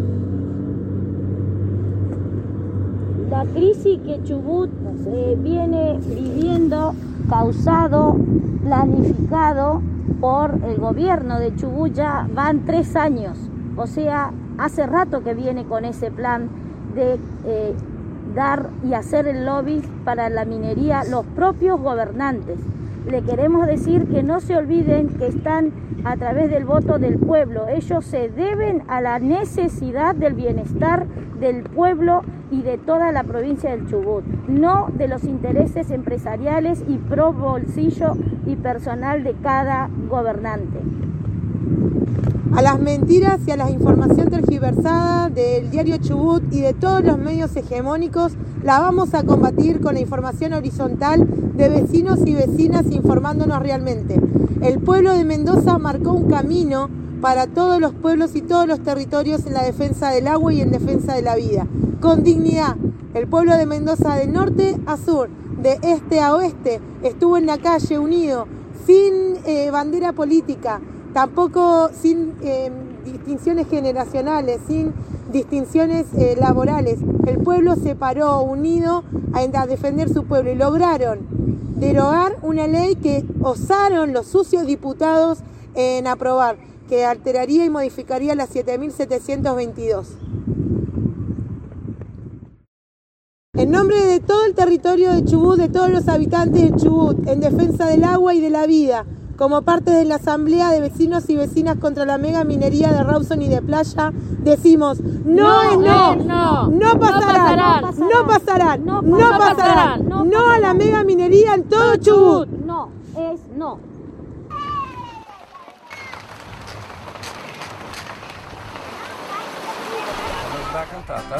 La crisis que Chubut viene viviendo, causado, planificado por el gobierno de Chubut, ya van 3 años. O sea, hace rato que viene con ese plan de dar y hacer el lobby para la minería los propios gobernantes. Le queremos decir que no se olviden que están a través del voto del pueblo. Ellos se deben a la necesidad del bienestar del pueblo y de toda la provincia del Chubut, no de los intereses empresariales y pro bolsillo y personal de cada gobernante. A las mentiras y a la información tergiversada del diario Chubut y de todos los medios hegemónicos la vamos a combatir con la información horizontal de vecinos y vecinas informándonos realmente. El pueblo de Mendoza marcó un camino para todos los pueblos y todos los territorios en la defensa del agua y en defensa de la vida. Con dignidad, el pueblo de Mendoza de norte a sur, de este a oeste, estuvo en la calle unido, sin bandera política, tampoco sin distinciones generacionales, sin distinciones laborales. El pueblo se paró unido a defender su pueblo y lograron derogar una ley que osaron los sucios diputados en aprobar, que alteraría y modificaría la 7.722. En nombre de todo el territorio de Chubut, de todos los habitantes de Chubut, en defensa del agua y de la vida, como parte de la Asamblea de Vecinos y Vecinas contra la mega minería de Rawson y de Playa, decimos no es no, no pasarán, no a la mega minería en todo Chubut. No, es no. Vai cantar, tá?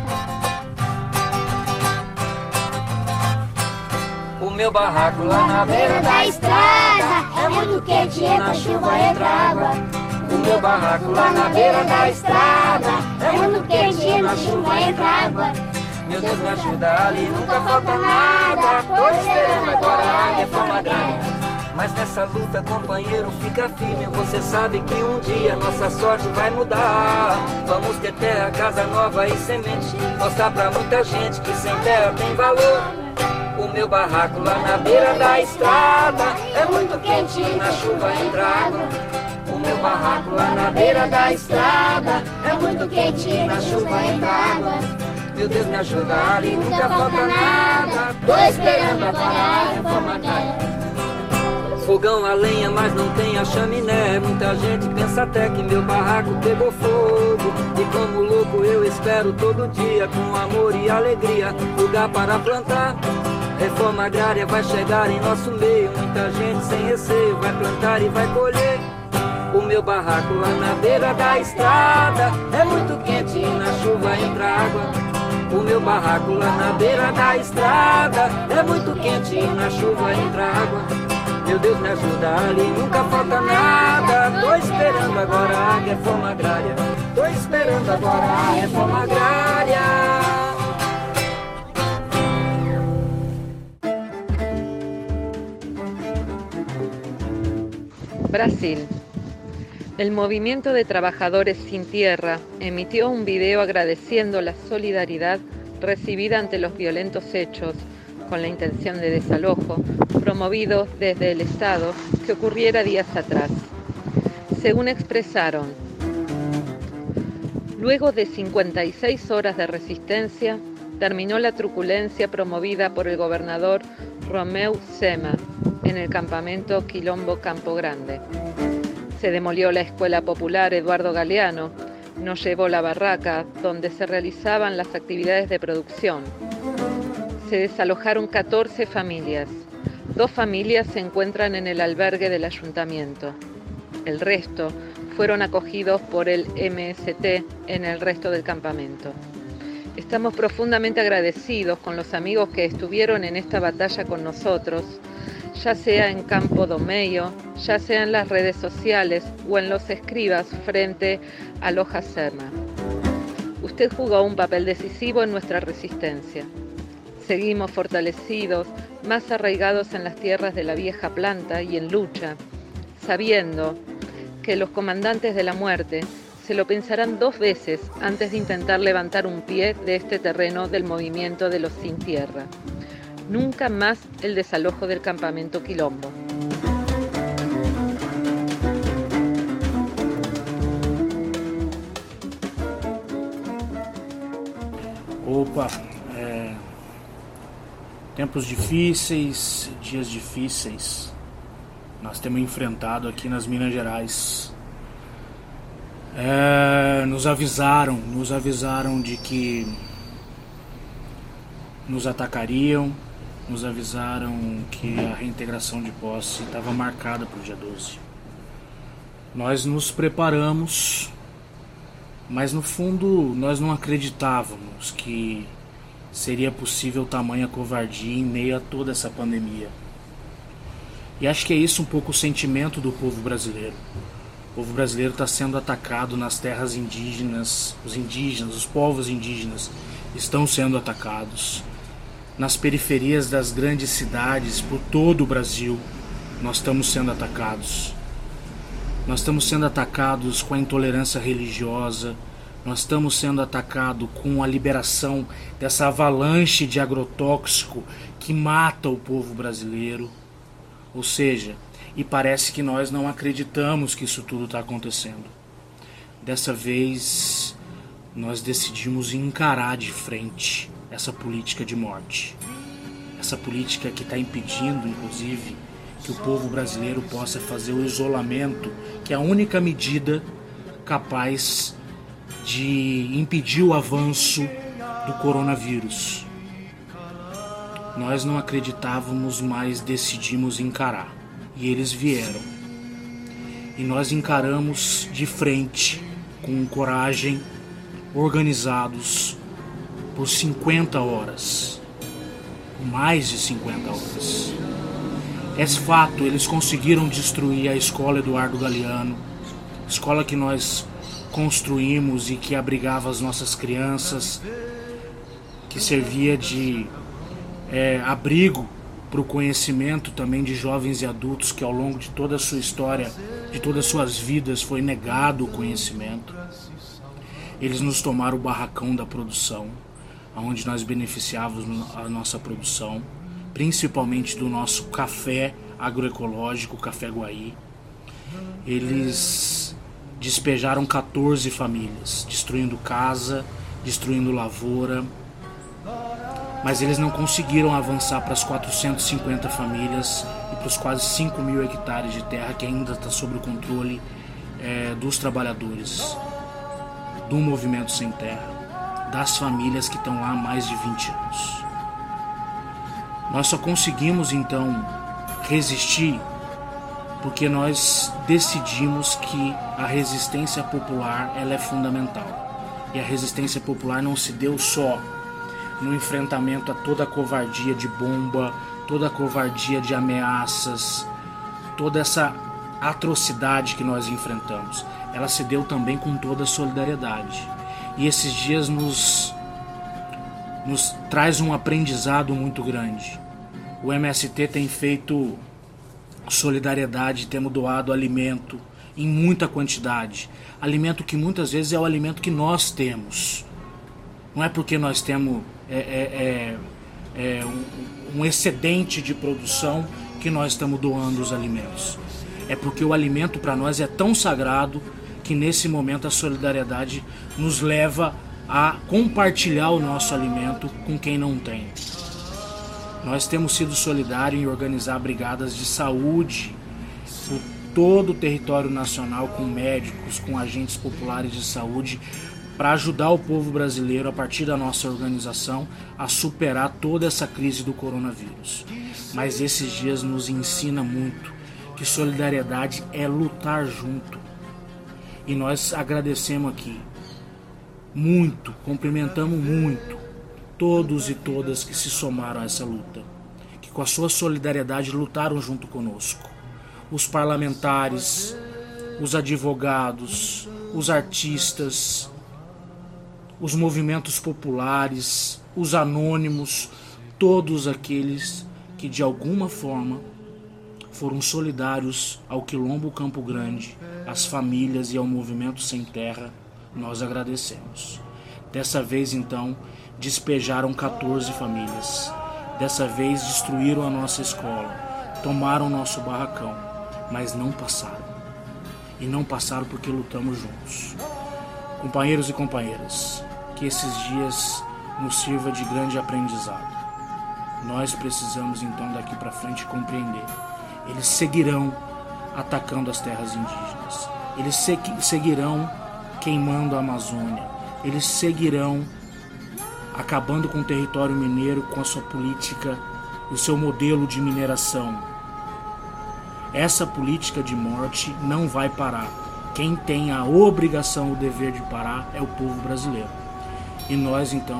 O meu barraco lá na beira da estrada é muito quente, na chuva entra água. O meu barraco lá na beira da estrada é muito quente, na chuva entra água. Meu Deus me ajuda, ali nunca falta nada. Tô esperando agora a reforma agrária. Mas nessa luta, companheiro, fica firme. Você sabe que um dia nossa sorte vai mudar. Vamos ter terra, casa nova e semente. Mostrar pra muita gente que sem terra tem valor. O meu barraco lá na beira da estrada é muito quente, na chuva entra água. O meu barraco lá na beira da estrada é muito quente, na chuva entra água. Meu Deus me ajuda, ali nunca falta nada. Tô esperando agora a reforma agrária. Fogão a lenha, mas não tem a chaminé. Muita gente pensa até que meu barraco pegou fogo. E como louco eu espero todo dia, com amor e alegria, lugar para plantar. Reforma agrária vai chegar em nosso meio. Muita gente sem receio vai plantar e vai colher. O meu barraco lá na beira da estrada é muito quente e na chuva entra água. O meu barraco lá na beira da estrada é muito quente e na chuva entra água. Meu Deus me ajuda, ali nunca falta nada. Tô esperando agora a reforma agrária. Tô esperando agora a reforma agrária. Brasil. El Movimiento de Trabajadores Sin Tierra emitió un video agradeciendo la solidaridad recibida ante los violentos hechos con la intención de desalojo promovidos desde el Estado que ocurriera días atrás. Según expresaron, luego de 56 horas de resistencia, terminó la truculencia promovida por el gobernador Romeu Zema en el campamento Quilombo Campo Grande. Se demolió la escuela popular Eduardo Galeano, no llevó la barraca donde se realizaban las actividades de producción. Se desalojaron 14 familias. 2 familias se encuentran en el albergue del ayuntamiento. El resto fueron acogidos por el MST en el resto del campamento. Estamos profundamente agradecidos con los amigos que estuvieron en esta batalla con nosotros, ya sea en Campo do Meio, ya sea en las redes sociales o en los escribas frente a Loja Serma. Usted jugó un papel decisivo en nuestra resistencia. Seguimos fortalecidos, más arraigados en las tierras de la vieja planta y en lucha, sabiendo que los comandantes de la muerte se lo pensarán 2 veces antes de intentar levantar un pie de este terreno del movimiento de los sin tierra. Nunca más el desalojo del campamento Quilombo. Opa, tempos difíceis, dias difíceis, nós temos enfrentado aqui nas Minas Gerais. Nos avisaram de que nos atacariam, nos avisaram que a reintegração de posse estava marcada para o dia 12. Nós nos preparamos, mas no fundo nós não acreditávamos que seria possível tamanha covardia em meio a toda essa pandemia. E acho que é isso um pouco o sentimento do povo brasileiro. O povo brasileiro está sendo atacado nas terras indígenas, os povos indígenas estão sendo atacados. Nas periferias das grandes cidades, por todo o Brasil, nós estamos sendo atacados. Nós estamos sendo atacados com a intolerância religiosa, nós estamos sendo atacados com a liberação dessa avalanche de agrotóxico que mata o povo brasileiro. Ou seja, e parece que nós não acreditamos que isso tudo está acontecendo. Dessa vez, nós decidimos encarar de frente essa política de morte. Essa política que está impedindo, inclusive, que o povo brasileiro possa fazer o isolamento, que é a única medida capaz de impedir o avanço do coronavírus. Nós não acreditávamos, mas decidimos encarar. E eles vieram. E nós encaramos de frente, com coragem, organizados, por 50 horas. Mais de 50 horas. É fato, eles conseguiram destruir a escola Eduardo Galeano, escola que nós construímos e que abrigava as nossas crianças, que servia de abrigo para o conhecimento também de jovens e adultos que ao longo de toda a sua história, de todas as suas vidas, foi negado o conhecimento. Eles nos tomaram o barracão da produção, onde nós beneficiávamos a nossa produção, principalmente do nosso café agroecológico, Café Guaí. Eles despejaram 14 famílias, destruindo casa, destruindo lavoura, mas eles não conseguiram avançar para as 450 famílias e para os quase 5 mil hectares de terra que ainda está sob o controle dos trabalhadores, do movimento sem terra, das famílias que estão lá há mais de 20 anos. Nós só conseguimos então resistir porque nós decidimos que a resistência popular ela é fundamental. E a resistência popular não se deu só no enfrentamento a toda a covardia de bomba, toda a covardia de ameaças, toda essa atrocidade que nós enfrentamos. Ela se deu também com toda a solidariedade. E esses dias nos traz um aprendizado muito grande. O MST tem feito solidariedade, temos doado alimento em muita quantidade. Alimento que muitas vezes é o alimento que nós temos. Não é porque nós temos um excedente de produção que nós estamos doando os alimentos. É porque o alimento para nós é tão sagrado que nesse momento a solidariedade nos leva a compartilhar o nosso alimento com quem não tem. Nós temos sido solidários em organizar brigadas de saúde por todo o território nacional, com médicos, com agentes populares de saúde, para ajudar o povo brasileiro, a partir da nossa organização, a superar toda essa crise do coronavírus. Mas esses dias nos ensina muito que solidariedade é lutar junto. E nós agradecemos aqui muito, cumprimentamos muito todos e todas que se somaram a essa luta, que com a sua solidariedade lutaram junto conosco. Os parlamentares, os advogados, os artistas, os movimentos populares, os anônimos, todos aqueles que de alguma forma foram solidários ao Quilombo Campo Grande, às famílias e ao Movimento Sem Terra, nós agradecemos. Dessa vez, então, despejaram 14 famílias. Dessa vez, destruíram a nossa escola, tomaram nosso barracão, mas não passaram. E não passaram porque lutamos juntos. Companheiros e companheiras, que esses dias nos sirva de grande aprendizado. Nós precisamos, então, daqui para frente compreender. Eles seguirão atacando as terras indígenas. Eles seguirão queimando a Amazônia. Eles seguirão acabando com o território mineiro, com a sua política e o seu modelo de mineração. Essa política de morte não vai parar. Quem tem a obrigação, o dever de parar é o povo brasileiro. E nós, então,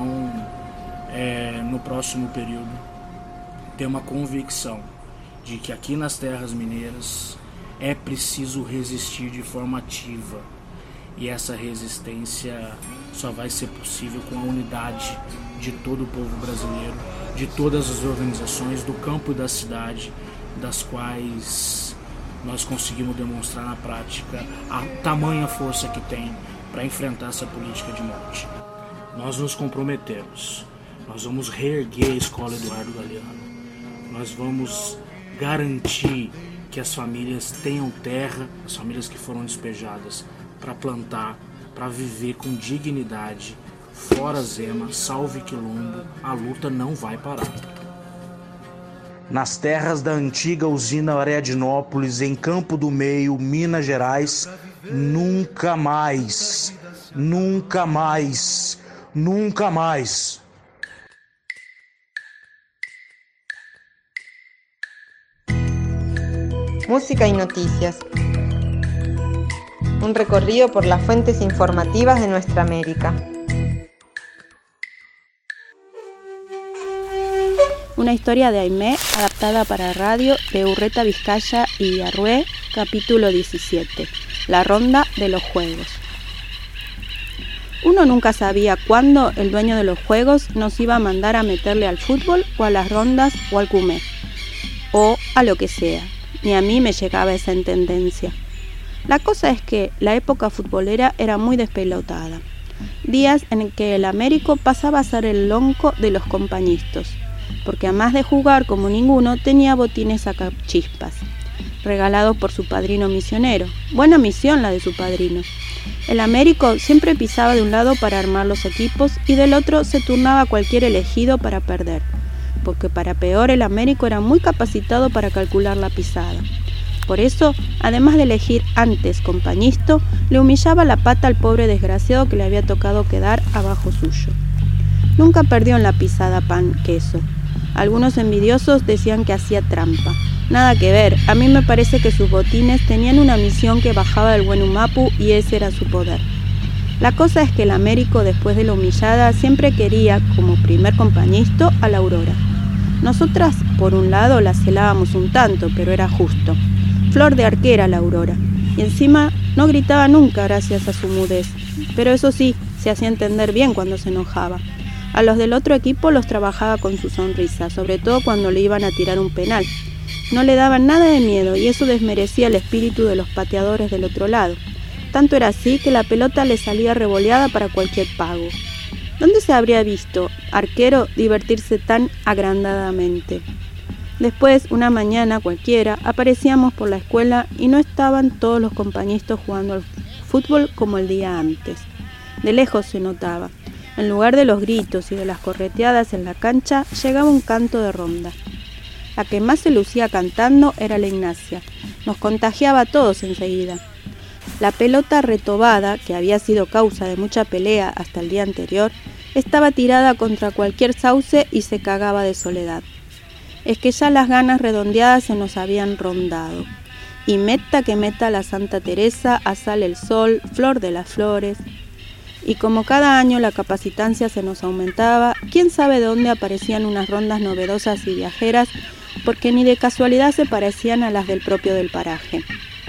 no próximo período, temos a convicção de que aqui nas terras mineiras é preciso resistir de forma ativa. E essa resistência só vai ser possível com a unidade de todo o povo brasileiro, de todas as organizações do campo e da cidade, das quais nós conseguimos demonstrar na prática a tamanha força que tem para enfrentar essa política de morte. Nós nos comprometemos, nós vamos reerguer a Escola Eduardo Galeano, nós vamos garantir que as famílias tenham terra, as famílias que foram despejadas, para plantar, para viver com dignidade. Fora Zema, salve Quilombo, a luta não vai parar. Nas terras da antiga usina Ariadnópolis, em Campo do Meio, Minas Gerais, nunca mais, nunca mais, nunca mais. Música y noticias. Un recorrido por las fuentes informativas de nuestra América. Una historia de Aimé adaptada para radio de Urreta Vizcaya y Arrué, capítulo 17. La ronda de los juegos. Uno nunca sabía cuándo el dueño de los juegos nos iba a mandar a meterle al fútbol o a las rondas o al cumé, o a lo que sea. Ni a mí me llegaba esa intendencia. La cosa es que la época futbolera era muy despelotada. Días en que el Américo pasaba a ser el lonco de los compañistos, porque además de jugar como ninguno, tenía botines sacachispas, regalados por su padrino misionero. Buena misión la de su padrino. El Américo siempre pisaba de un lado para armar los equipos y del otro se turnaba cualquier elegido para perder, porque para peor el Américo era muy capacitado para calcular la pisada. Por eso, además de elegir antes compañisto, le humillaba la pata al pobre desgraciado que le había tocado quedar abajo suyo. Nunca perdió en la pisada pan-queso. Algunos envidiosos decían que hacía trampa. Nada que ver, a mí me parece que sus botines tenían una misión que bajaba del buen Humapu y ese era su poder. La cosa es que el Américo, después de la humillada, siempre quería, como primer compañisto, a la Aurora. Nosotras, por un lado, la celábamos un tanto, pero era justo. Flor de arquera la Aurora, y encima no gritaba nunca gracias a su mudez, pero eso sí, se hacía entender bien cuando se enojaba. A los del otro equipo los trabajaba con su sonrisa, sobre todo cuando le iban a tirar un penal. No le daban nada de miedo y eso desmerecía el espíritu de los pateadores del otro lado. Tanto era así que la pelota le salía revoleada para cualquier pago. ¿Dónde se habría visto arquero divertirse tan agrandadamente? Después, una mañana cualquiera, aparecíamos por la escuela y no estaban todos los compañitos jugando al fútbol como el día antes. De lejos se notaba. En lugar de los gritos y de las correteadas en la cancha, llegaba un canto de ronda. La que más se lucía cantando era la Ignacia. Nos contagiaba a todos enseguida. La pelota retobada, que había sido causa de mucha pelea hasta el día anterior, estaba tirada contra cualquier sauce y se cagaba de soledad. Es que ya las ganas redondeadas se nos habían rondado. Y meta que meta la Santa Teresa, a Sale el Sol, Flor de las Flores. Y como cada año la capacitancia se nos aumentaba, quién sabe de dónde aparecían unas rondas novedosas y viajeras, porque ni de casualidad se parecían a las del propio del paraje.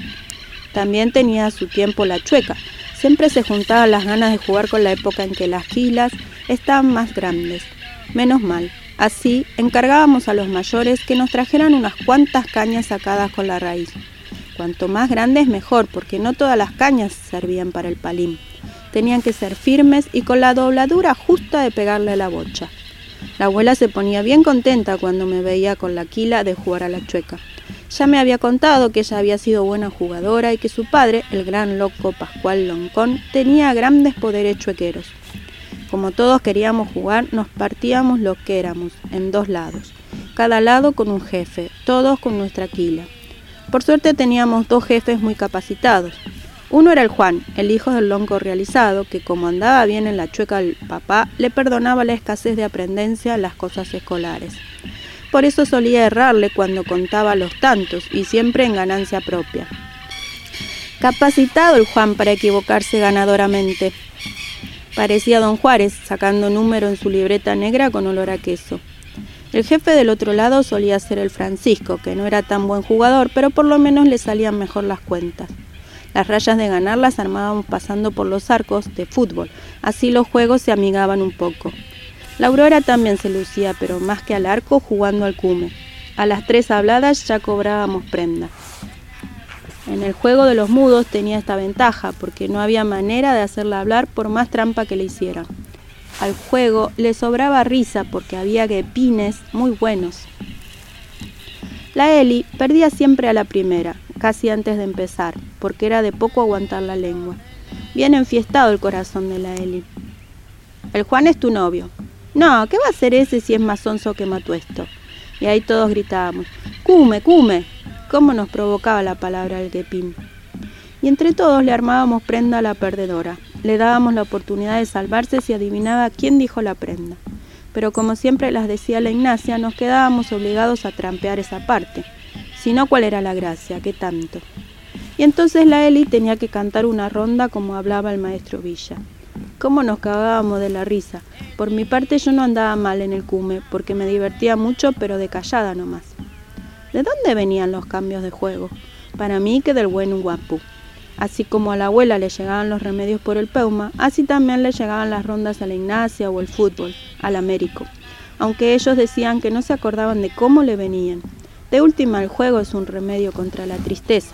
También tenía su tiempo la chueca. Siempre se juntaban las ganas de jugar con la época en que las quilas estaban más grandes. Menos mal. Así, encargábamos a los mayores que nos trajeran unas cuantas cañas sacadas con la raíz. Cuanto más grandes mejor, porque no todas las cañas servían para el palín. Tenían que ser firmes y con la dobladura justa de pegarle a la bocha. La abuela se ponía bien contenta cuando me veía con la quila de jugar a la chueca. Ya me había contado que ella había sido buena jugadora y que su padre, el gran loco Pascual Loncón, tenía grandes poderes chuequeros. Como todos queríamos jugar, nos partíamos lo que éramos, en 2 lados. Cada lado con un jefe, todos con nuestra quila. Por suerte teníamos 2 jefes muy capacitados. Uno era el Juan, el hijo del lonco realizado, que como andaba bien en la chueca del papá, le perdonaba la escasez de aprendencia en las cosas escolares. Por eso solía errarle cuando contaba los tantos, y siempre en ganancia propia. Capacitado el Juan para equivocarse ganadoramente. Parecía Don Juárez, sacando número en su libreta negra con olor a queso. El jefe del otro lado solía ser el Francisco, que no era tan buen jugador, pero por lo menos le salían mejor las cuentas. Las rayas de ganar las armábamos pasando por los arcos de fútbol, así los juegos se amigaban un poco. La Aurora también se lucía, pero más que al arco, jugando al cume. A las 3 habladas ya cobrábamos prenda. En el juego de los mudos tenía esta ventaja, porque no había manera de hacerla hablar por más trampa que le hicieran. Al juego le sobraba risa porque había guepines muy buenos. La Eli perdía siempre a la primera, casi antes de empezar, porque era de poco aguantar la lengua. Bien enfiestado el corazón de la Eli. El Juan es tu novio. No, ¿qué va a hacer ese si es más sonso que Matuesto? Y ahí todos gritábamos, ¡cume, cume! Cómo nos provocaba la palabra el guepín. Y entre todos le armábamos prenda a la perdedora. Le dábamos la oportunidad de salvarse si adivinaba quién dijo la prenda. Pero como siempre las decía la Ignacia, nos quedábamos obligados a trampear esa parte. Si no, ¿cuál era la gracia? ¿Qué tanto? Y entonces la Eli tenía que cantar una ronda como hablaba el maestro Villa. Cómo nos cagábamos de la risa. Por mi parte yo no andaba mal en el cume, porque me divertía mucho, pero de callada nomás. ¿De dónde venían los cambios de juego? Para mí que del buen guapu. Así como a la abuela le llegaban los remedios por el peuma, así también le llegaban las rondas a la Ignacia o el fútbol, al Américo. Aunque ellos decían que no se acordaban de cómo le venían. De última, el juego es un remedio contra la tristeza.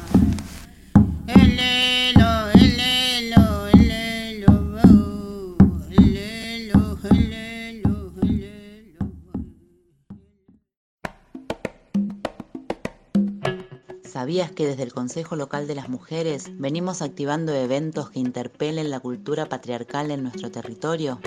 ¿Sabías que desde el Consejo Local de las Mujeres venimos activando eventos que interpelen la cultura patriarcal en nuestro territorio?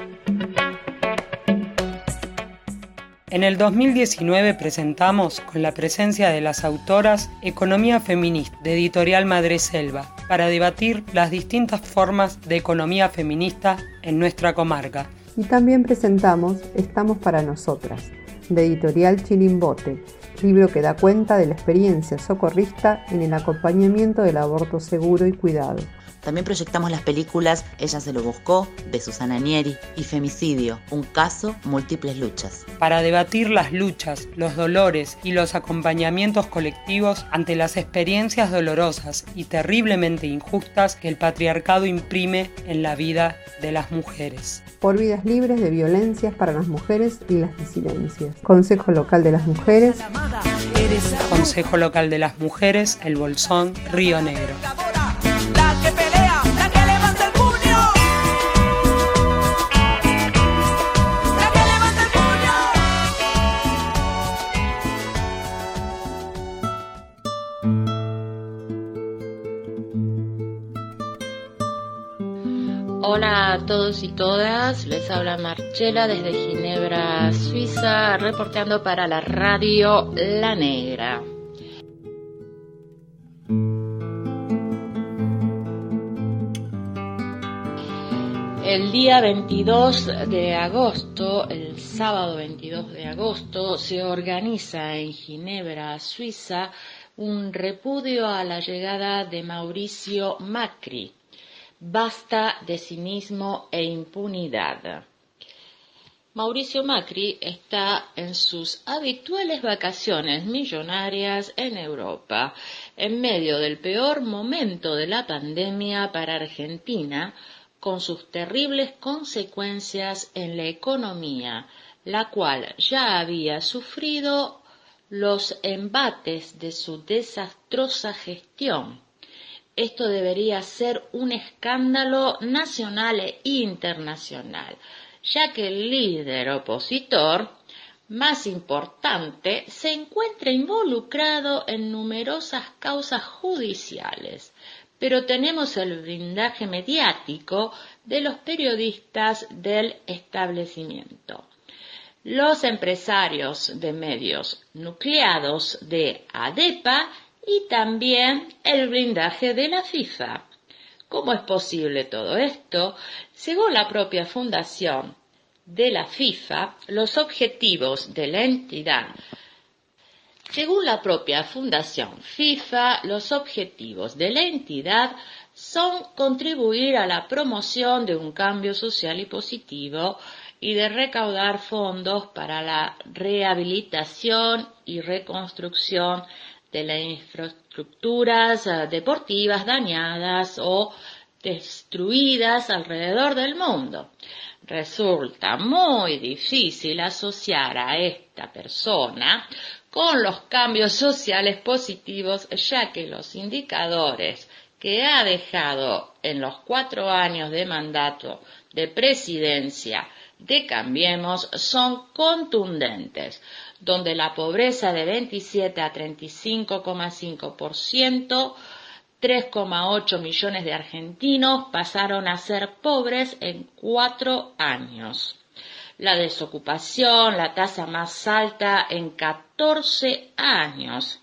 En el 2019 presentamos, con la presencia de las autoras, Economía Feminista, de Editorial Madreselva, para debatir las distintas formas de economía feminista en nuestra comarca. Y también presentamos Estamos para Nosotras, de Editorial Chilimbote, libro que da cuenta de la experiencia socorrista en el acompañamiento del aborto seguro y cuidado. También proyectamos las películas Ella se lo buscó, de Susana Nieri, y Femicidio, un caso, múltiples luchas. Para debatir las luchas, los dolores y los acompañamientos colectivos ante las experiencias dolorosas y terriblemente injustas que el patriarcado imprime en la vida de las mujeres. Por vidas libres de violencias para las mujeres y las disidencias. Consejo Local de las Mujeres. Consejo Local de las Mujeres, El Bolsón, Río Negro. La que pelea, la que levanta el puño. La que levanta el puño. Hola a todos y todas, les habla Marchela desde Ginebra, Suiza, reporteando para la radio La Negra. El día 22 de agosto, el sábado 22 de agosto, se organiza en Ginebra, Suiza, un repudio a la llegada de Mauricio Macri. Basta de cinismo e impunidad. Mauricio Macri está en sus habituales vacaciones millonarias en Europa, en medio del peor momento de la pandemia para Argentina, con sus terribles consecuencias en la economía, la cual ya había sufrido los embates de su desastrosa gestión. Esto debería ser un escándalo nacional e internacional, ya que el líder opositor más importante se encuentra involucrado en numerosas causas judiciales, pero tenemos el blindaje mediático de los periodistas del establecimiento. Los empresarios de medios nucleados de ADEPA y también el blindaje de la FIFA. ¿Cómo es posible todo esto? Según la propia fundación de la FIFA, los objetivos de la entidad Según la propia Fundación FIFA, los objetivos de la entidad son contribuir a la promoción de un cambio social y positivo y de recaudar fondos para la rehabilitación y reconstrucción de las infraestructuras deportivas dañadas o destruidas alrededor del mundo. Resulta muy difícil asociar a esta persona con los cambios sociales positivos, ya que los indicadores que ha dejado en los 4 años de mandato de presidencia de Cambiemos son contundentes, donde la pobreza de 27 a 35,5%, 3,8 millones de argentinos pasaron a ser pobres en 4 años. La desocupación, la tasa más alta en 14 años,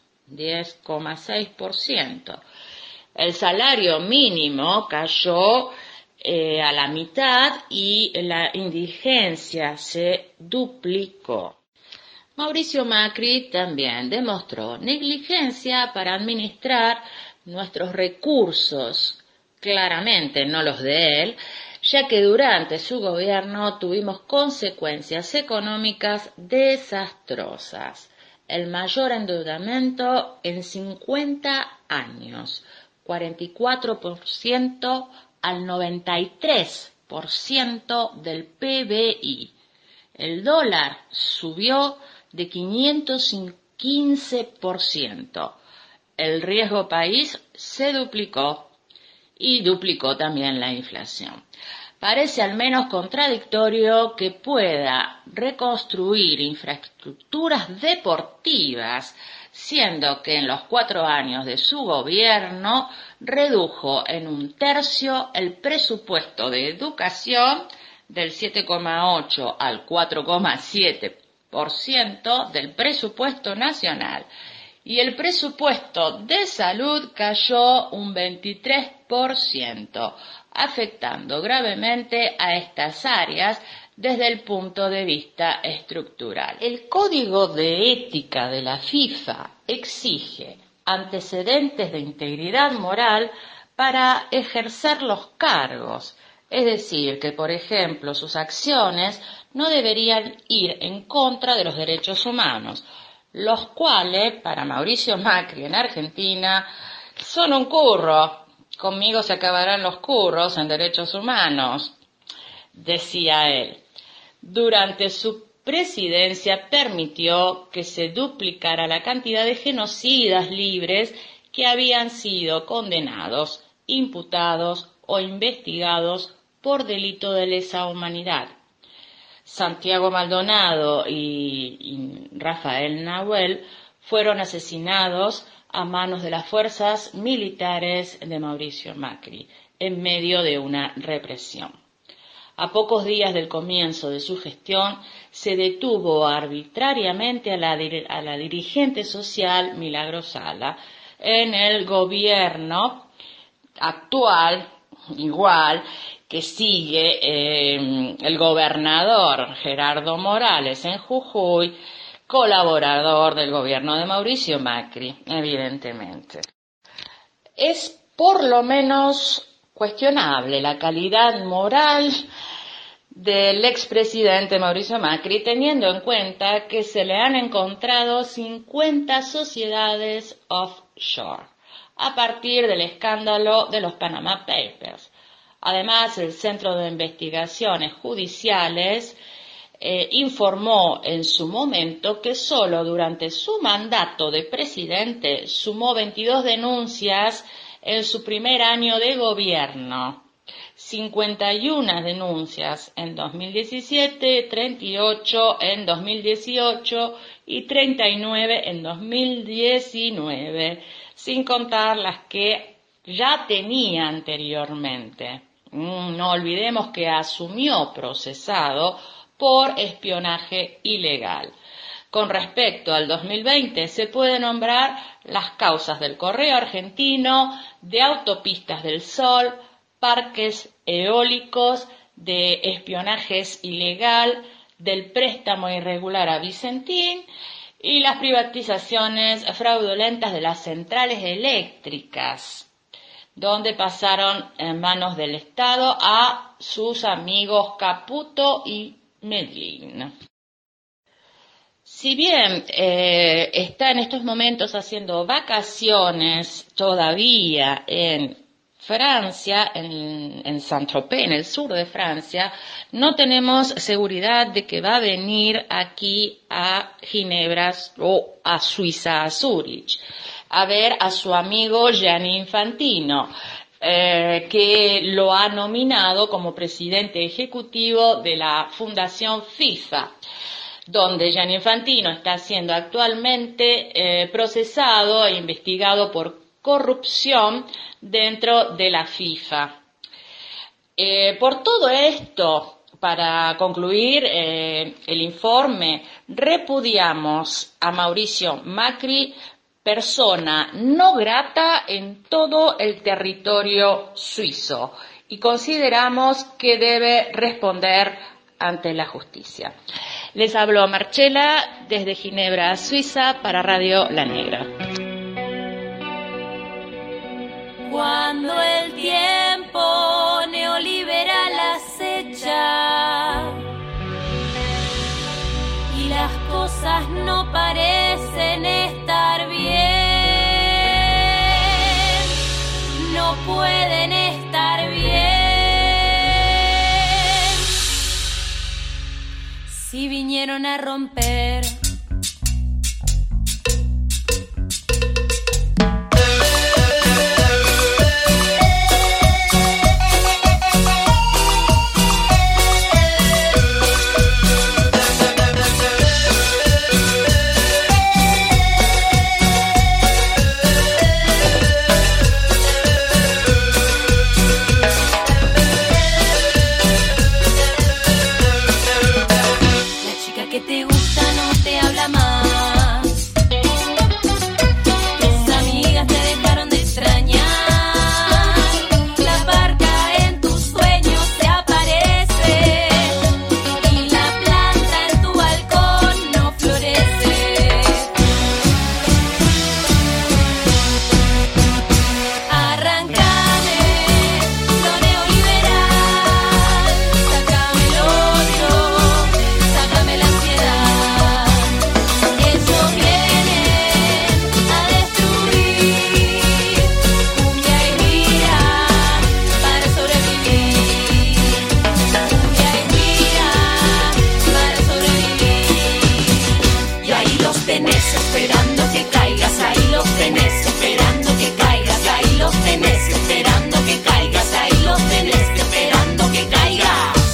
10,6%. El salario mínimo cayó a la mitad y la indigencia se duplicó. Mauricio Macri también demostró negligencia para administrar nuestros recursos, claramente no los de él, ya que durante su gobierno tuvimos consecuencias económicas desastrosas. El mayor endeudamiento en 50 años, 44% al 93% del PBI. El dólar subió de 515%. El riesgo país se duplicó y duplicó también la inflación. Parece al menos contradictorio que pueda reconstruir infraestructuras deportivas, siendo que en los 4 años de su gobierno redujo en 1/3 el presupuesto de educación del 7,8 al 4,7% del presupuesto nacional. Y el presupuesto de salud cayó un 23%, afectando gravemente a estas áreas desde el punto de vista estructural. El Código de Ética de la FIFA exige antecedentes de integridad moral para ejercer los cargos. Es decir, que, por ejemplo, sus acciones no deberían ir en contra de los derechos humanos, los cuales, para Mauricio Macri en Argentina, son un curro. Conmigo se acabarán los curros en derechos humanos, decía él. Durante su presidencia permitió que se duplicara la cantidad de genocidas libres que habían sido condenados, imputados o investigados por delito de lesa humanidad. Santiago Maldonado y Rafael Nahuel fueron asesinados a manos de las fuerzas militares de Mauricio Macri, en medio de una represión. A pocos días del comienzo de su gestión, se detuvo arbitrariamente a la dirigente social Milagro Sala. En el gobierno actual, igual que sigue el gobernador Gerardo Morales en Jujuy, colaborador del gobierno de Mauricio Macri, evidentemente. Es por lo menos cuestionable la calidad moral del expresidente Mauricio Macri, teniendo en cuenta que se le han encontrado 50 sociedades offshore a partir del escándalo de los Panama Papers. Además, el Centro de Investigaciones Judiciales informó en su momento que solo durante su mandato de presidente sumó 22 denuncias en su primer año de gobierno, 51 denuncias en 2017, 38 en 2018 y 39 en 2019, sin contar las que ya tenía anteriormente. No olvidemos que asumió procesado por espionaje ilegal. Con respecto al 2020, se puede nombrar las causas del Correo Argentino, de Autopistas del Sol, parques eólicos, de espionaje ilegal, del préstamo irregular a Vicentín y las privatizaciones fraudulentas de las centrales eléctricas, donde pasaron en manos del Estado a sus amigos Caputo y Medellín. Si bien está en estos momentos haciendo vacaciones todavía en Francia, en Saint-Tropez, en el sur de Francia, no tenemos seguridad de que va a venir aquí a Ginebra o a Suiza, a Zúrich, a ver a su amigo Gianni Infantino, que lo ha nominado como presidente ejecutivo de la Fundación FIFA, donde Gianni Infantino está siendo actualmente procesado e investigado por corrupción dentro de la FIFA. Por todo esto, para concluir el informe, repudiamos a Mauricio Macri, persona no grata en todo el territorio suizo, y consideramos que debe responder ante la justicia. Les habló Marcela desde Ginebra, Suiza, para Radio La Negra. Cuando el tiempo neoliberal acecha y las cosas no parecen estar bien, no pueden estar bien. Si vinieron a romper, te gusta no te tenés esperando que caigas, ahí los tenés esperando que caigas, ahí los tenés esperando que caigas, ahí los tenés esperando que caigas.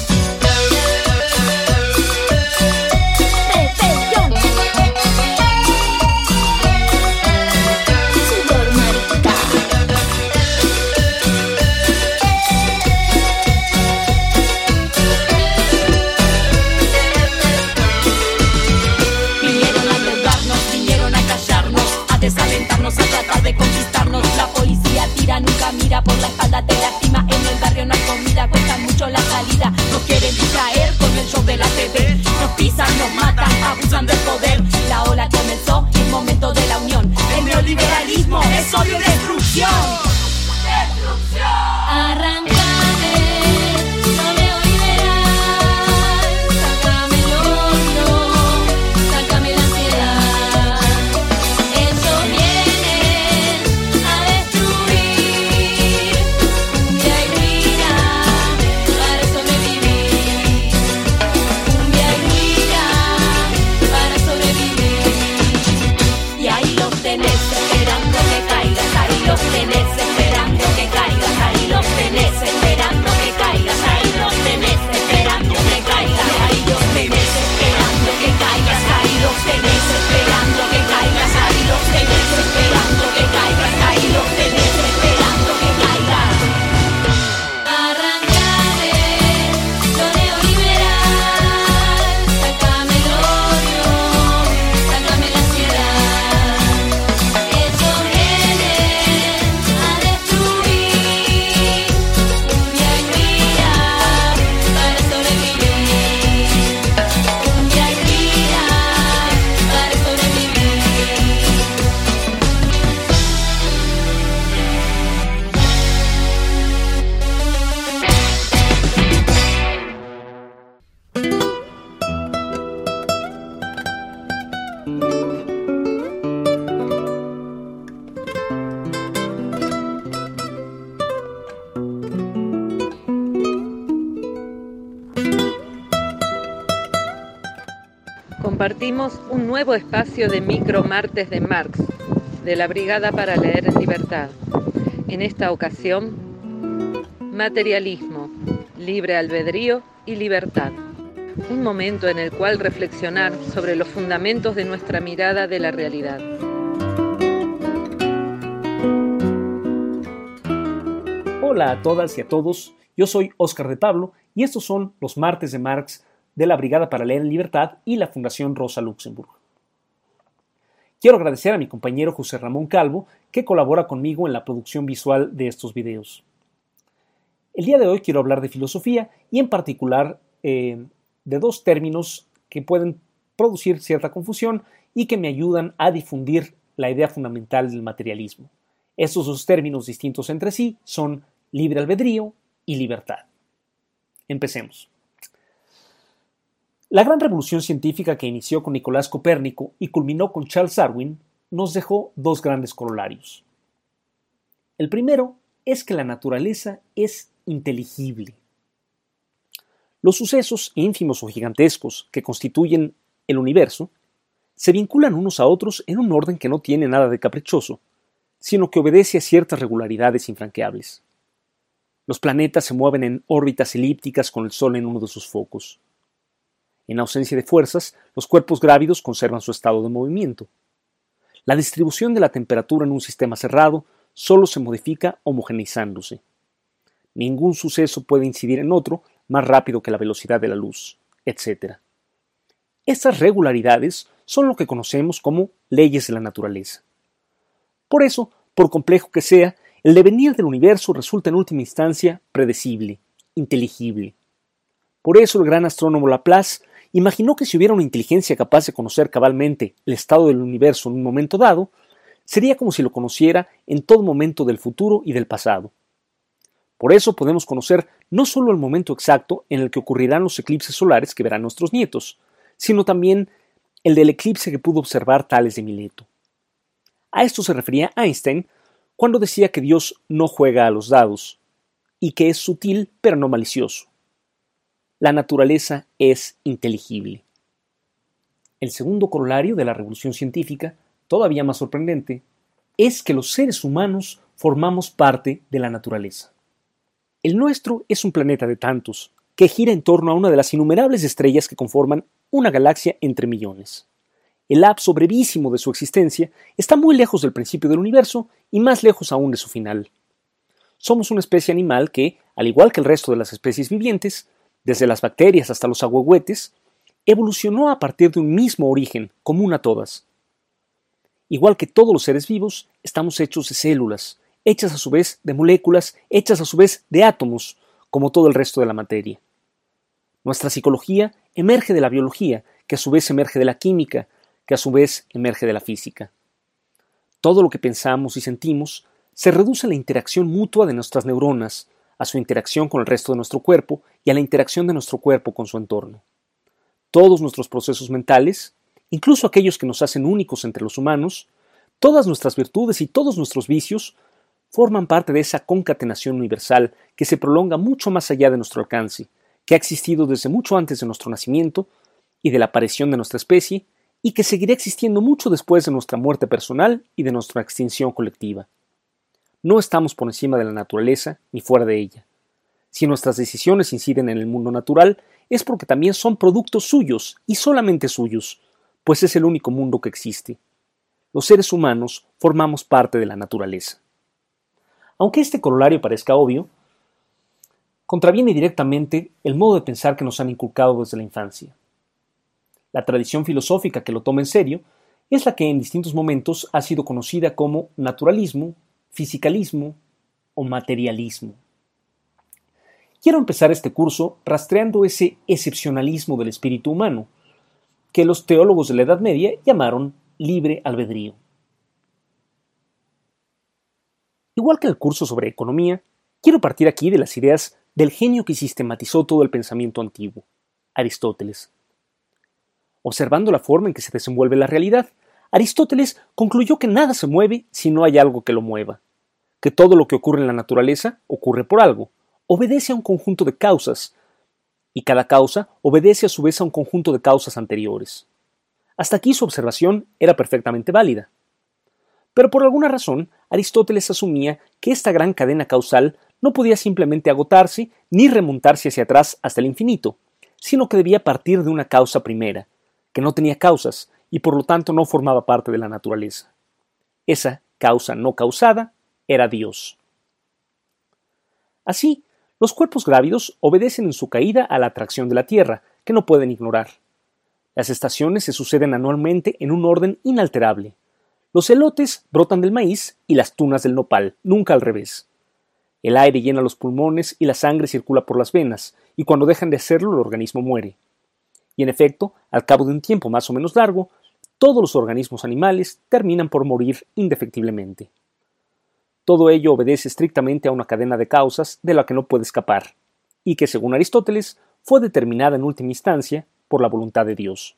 Desalentarnos, a tratar de conquistarnos. La policía tira, nunca mira por la espalda, te lastima. En el barrio no hay comida, cuesta mucho la salida. Nos quieren distraer con el show de la TV. Nos pisan, nos matan, abusan del poder. La ola comenzó, el momento de la unión. El neoliberalismo es odio y destrucción. ¡Destrucción! Arrancame. Compartimos un nuevo espacio de Micro Martes de Marx, de la Brigada para Leer en Libertad. En esta ocasión, materialismo, libre albedrío y libertad. Un momento en el cual reflexionar sobre los fundamentos de nuestra mirada de la realidad. Hola a todas y a todos, yo soy Óscar de Pablo y estos son los Martes de Marx de la Brigada para Leer en Libertad y la Fundación Rosa Luxemburg. Quiero agradecer a mi compañero José Ramón Calvo, que colabora conmigo en la producción visual de estos videos. El día de hoy quiero hablar de filosofía y en particular de dos términos que pueden producir cierta confusión y que me ayudan a difundir la idea fundamental del materialismo. Estos dos términos distintos entre sí son libre albedrío y libertad. Empecemos. La gran revolución científica que inició con Nicolás Copérnico y culminó con Charles Darwin nos dejó dos grandes corolarios. El primero es que la naturaleza es inteligible. Los sucesos ínfimos o gigantescos que constituyen el universo se vinculan unos a otros en un orden que no tiene nada de caprichoso, sino que obedece a ciertas regularidades infranqueables. Los planetas se mueven en órbitas elípticas con el Sol en uno de sus focos. En ausencia de fuerzas, los cuerpos grávidos conservan su estado de movimiento. La distribución de la temperatura en un sistema cerrado solo se modifica homogeneizándose. Ningún suceso puede incidir en otro más rápido que la velocidad de la luz, etc. Estas regularidades son lo que conocemos como leyes de la naturaleza. Por eso, por complejo que sea, el devenir del universo resulta en última instancia predecible, inteligible. Por eso el gran astrónomo Laplace imaginó que si hubiera una inteligencia capaz de conocer cabalmente el estado del universo en un momento dado, sería como si lo conociera en todo momento del futuro y del pasado. Por eso podemos conocer no solo el momento exacto en el que ocurrirán los eclipses solares que verán nuestros nietos, sino también el del eclipse que pudo observar Tales de Mileto. A esto se refería Einstein cuando decía que Dios no juega a los dados y que es sutil pero no malicioso. La naturaleza es inteligible. El segundo corolario de la revolución científica, todavía más sorprendente, es que los seres humanos formamos parte de la naturaleza. El nuestro es un planeta de tantos, que gira en torno a una de las innumerables estrellas que conforman una galaxia entre millones. El lapso brevísimo de su existencia está muy lejos del principio del universo y más lejos aún de su final. Somos una especie animal que, al igual que el resto de las especies vivientes, desde las bacterias hasta los ahuehuetes, evolucionó a partir de un mismo origen, común a todas. Igual que todos los seres vivos, estamos hechos de células, hechas a su vez de moléculas, hechas a su vez de átomos, como todo el resto de la materia. Nuestra psicología emerge de la biología, que a su vez emerge de la química, que a su vez emerge de la física. Todo lo que pensamos y sentimos se reduce a la interacción mutua de nuestras neuronas, a su interacción con el resto de nuestro cuerpo y a la interacción de nuestro cuerpo con su entorno. Todos nuestros procesos mentales, incluso aquellos que nos hacen únicos entre los humanos, todas nuestras virtudes y todos nuestros vicios, forman parte de esa concatenación universal que se prolonga mucho más allá de nuestro alcance, que ha existido desde mucho antes de nuestro nacimiento y de la aparición de nuestra especie, y que seguirá existiendo mucho después de nuestra muerte personal y de nuestra extinción colectiva. No estamos por encima de la naturaleza ni fuera de ella. Si nuestras decisiones inciden en el mundo natural, es porque también son productos suyos y solamente suyos, pues es el único mundo que existe. Los seres humanos formamos parte de la naturaleza. Aunque este corolario parezca obvio, contraviene directamente el modo de pensar que nos han inculcado desde la infancia. La tradición filosófica que lo toma en serio es la que en distintos momentos ha sido conocida como naturalismo, fisicalismo o materialismo. Quiero empezar este curso rastreando ese excepcionalismo del espíritu humano, que los teólogos de la Edad Media llamaron libre albedrío. Igual que el curso sobre economía, quiero partir aquí de las ideas del genio que sistematizó todo el pensamiento antiguo, Aristóteles. Observando la forma en que se desenvuelve la realidad, Aristóteles concluyó que nada se mueve si no hay algo que lo mueva, que todo lo que ocurre en la naturaleza ocurre por algo, obedece a un conjunto de causas, y cada causa obedece a su vez a un conjunto de causas anteriores. Hasta aquí su observación era perfectamente válida. Pero por alguna razón, Aristóteles asumía que esta gran cadena causal no podía simplemente agotarse ni remontarse hacia atrás hasta el infinito, sino que debía partir de una causa primera, que no tenía causas y por lo tanto no formaba parte de la naturaleza. Esa causa no causada era Dios. Así, los cuerpos grávidos obedecen en su caída a la atracción de la Tierra, que no pueden ignorar. Las estaciones se suceden anualmente en un orden inalterable. Los elotes brotan del maíz y las tunas del nopal, nunca al revés. El aire llena los pulmones y la sangre circula por las venas, y cuando dejan de hacerlo el organismo muere. Y en efecto, al cabo de un tiempo más o menos largo, todos los organismos animales terminan por morir indefectiblemente. Todo ello obedece estrictamente a una cadena de causas de la que no puede escapar, y que, según Aristóteles, fue determinada en última instancia por la voluntad de Dios.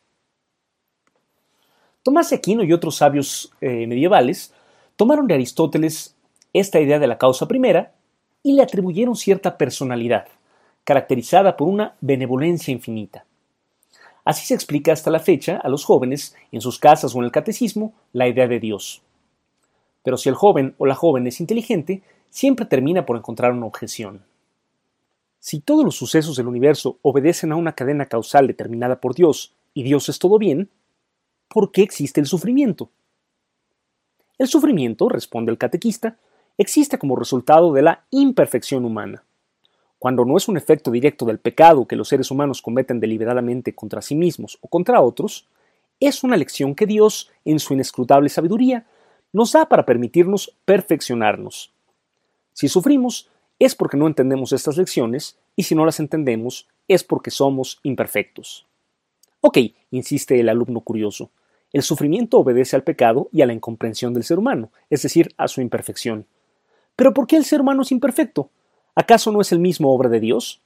Tomás de Aquino y otros sabios medievales tomaron de Aristóteles esta idea de la causa primera y le atribuyeron cierta personalidad, caracterizada por una benevolencia infinita. Así se explica hasta la fecha a los jóvenes, en sus casas o en el catecismo, la idea de Dios. Pero si el joven o la joven es inteligente, siempre termina por encontrar una objeción. Si todos los sucesos del universo obedecen a una cadena causal determinada por Dios y Dios es todo bien, ¿por qué existe el sufrimiento? El sufrimiento, responde el catequista, existe como resultado de la imperfección humana. Cuando no es un efecto directo del pecado que los seres humanos cometen deliberadamente contra sí mismos o contra otros, es una lección que Dios, en su inescrutable sabiduría, nos da para permitirnos perfeccionarnos. Si sufrimos, es porque no entendemos estas lecciones, y si no las entendemos, es porque somos imperfectos. Ok, insiste el alumno curioso, el sufrimiento obedece al pecado y a la incomprensión del ser humano, es decir, a su imperfección. ¿Pero por qué el ser humano es imperfecto? ¿Acaso no es el mismo obra de Dios?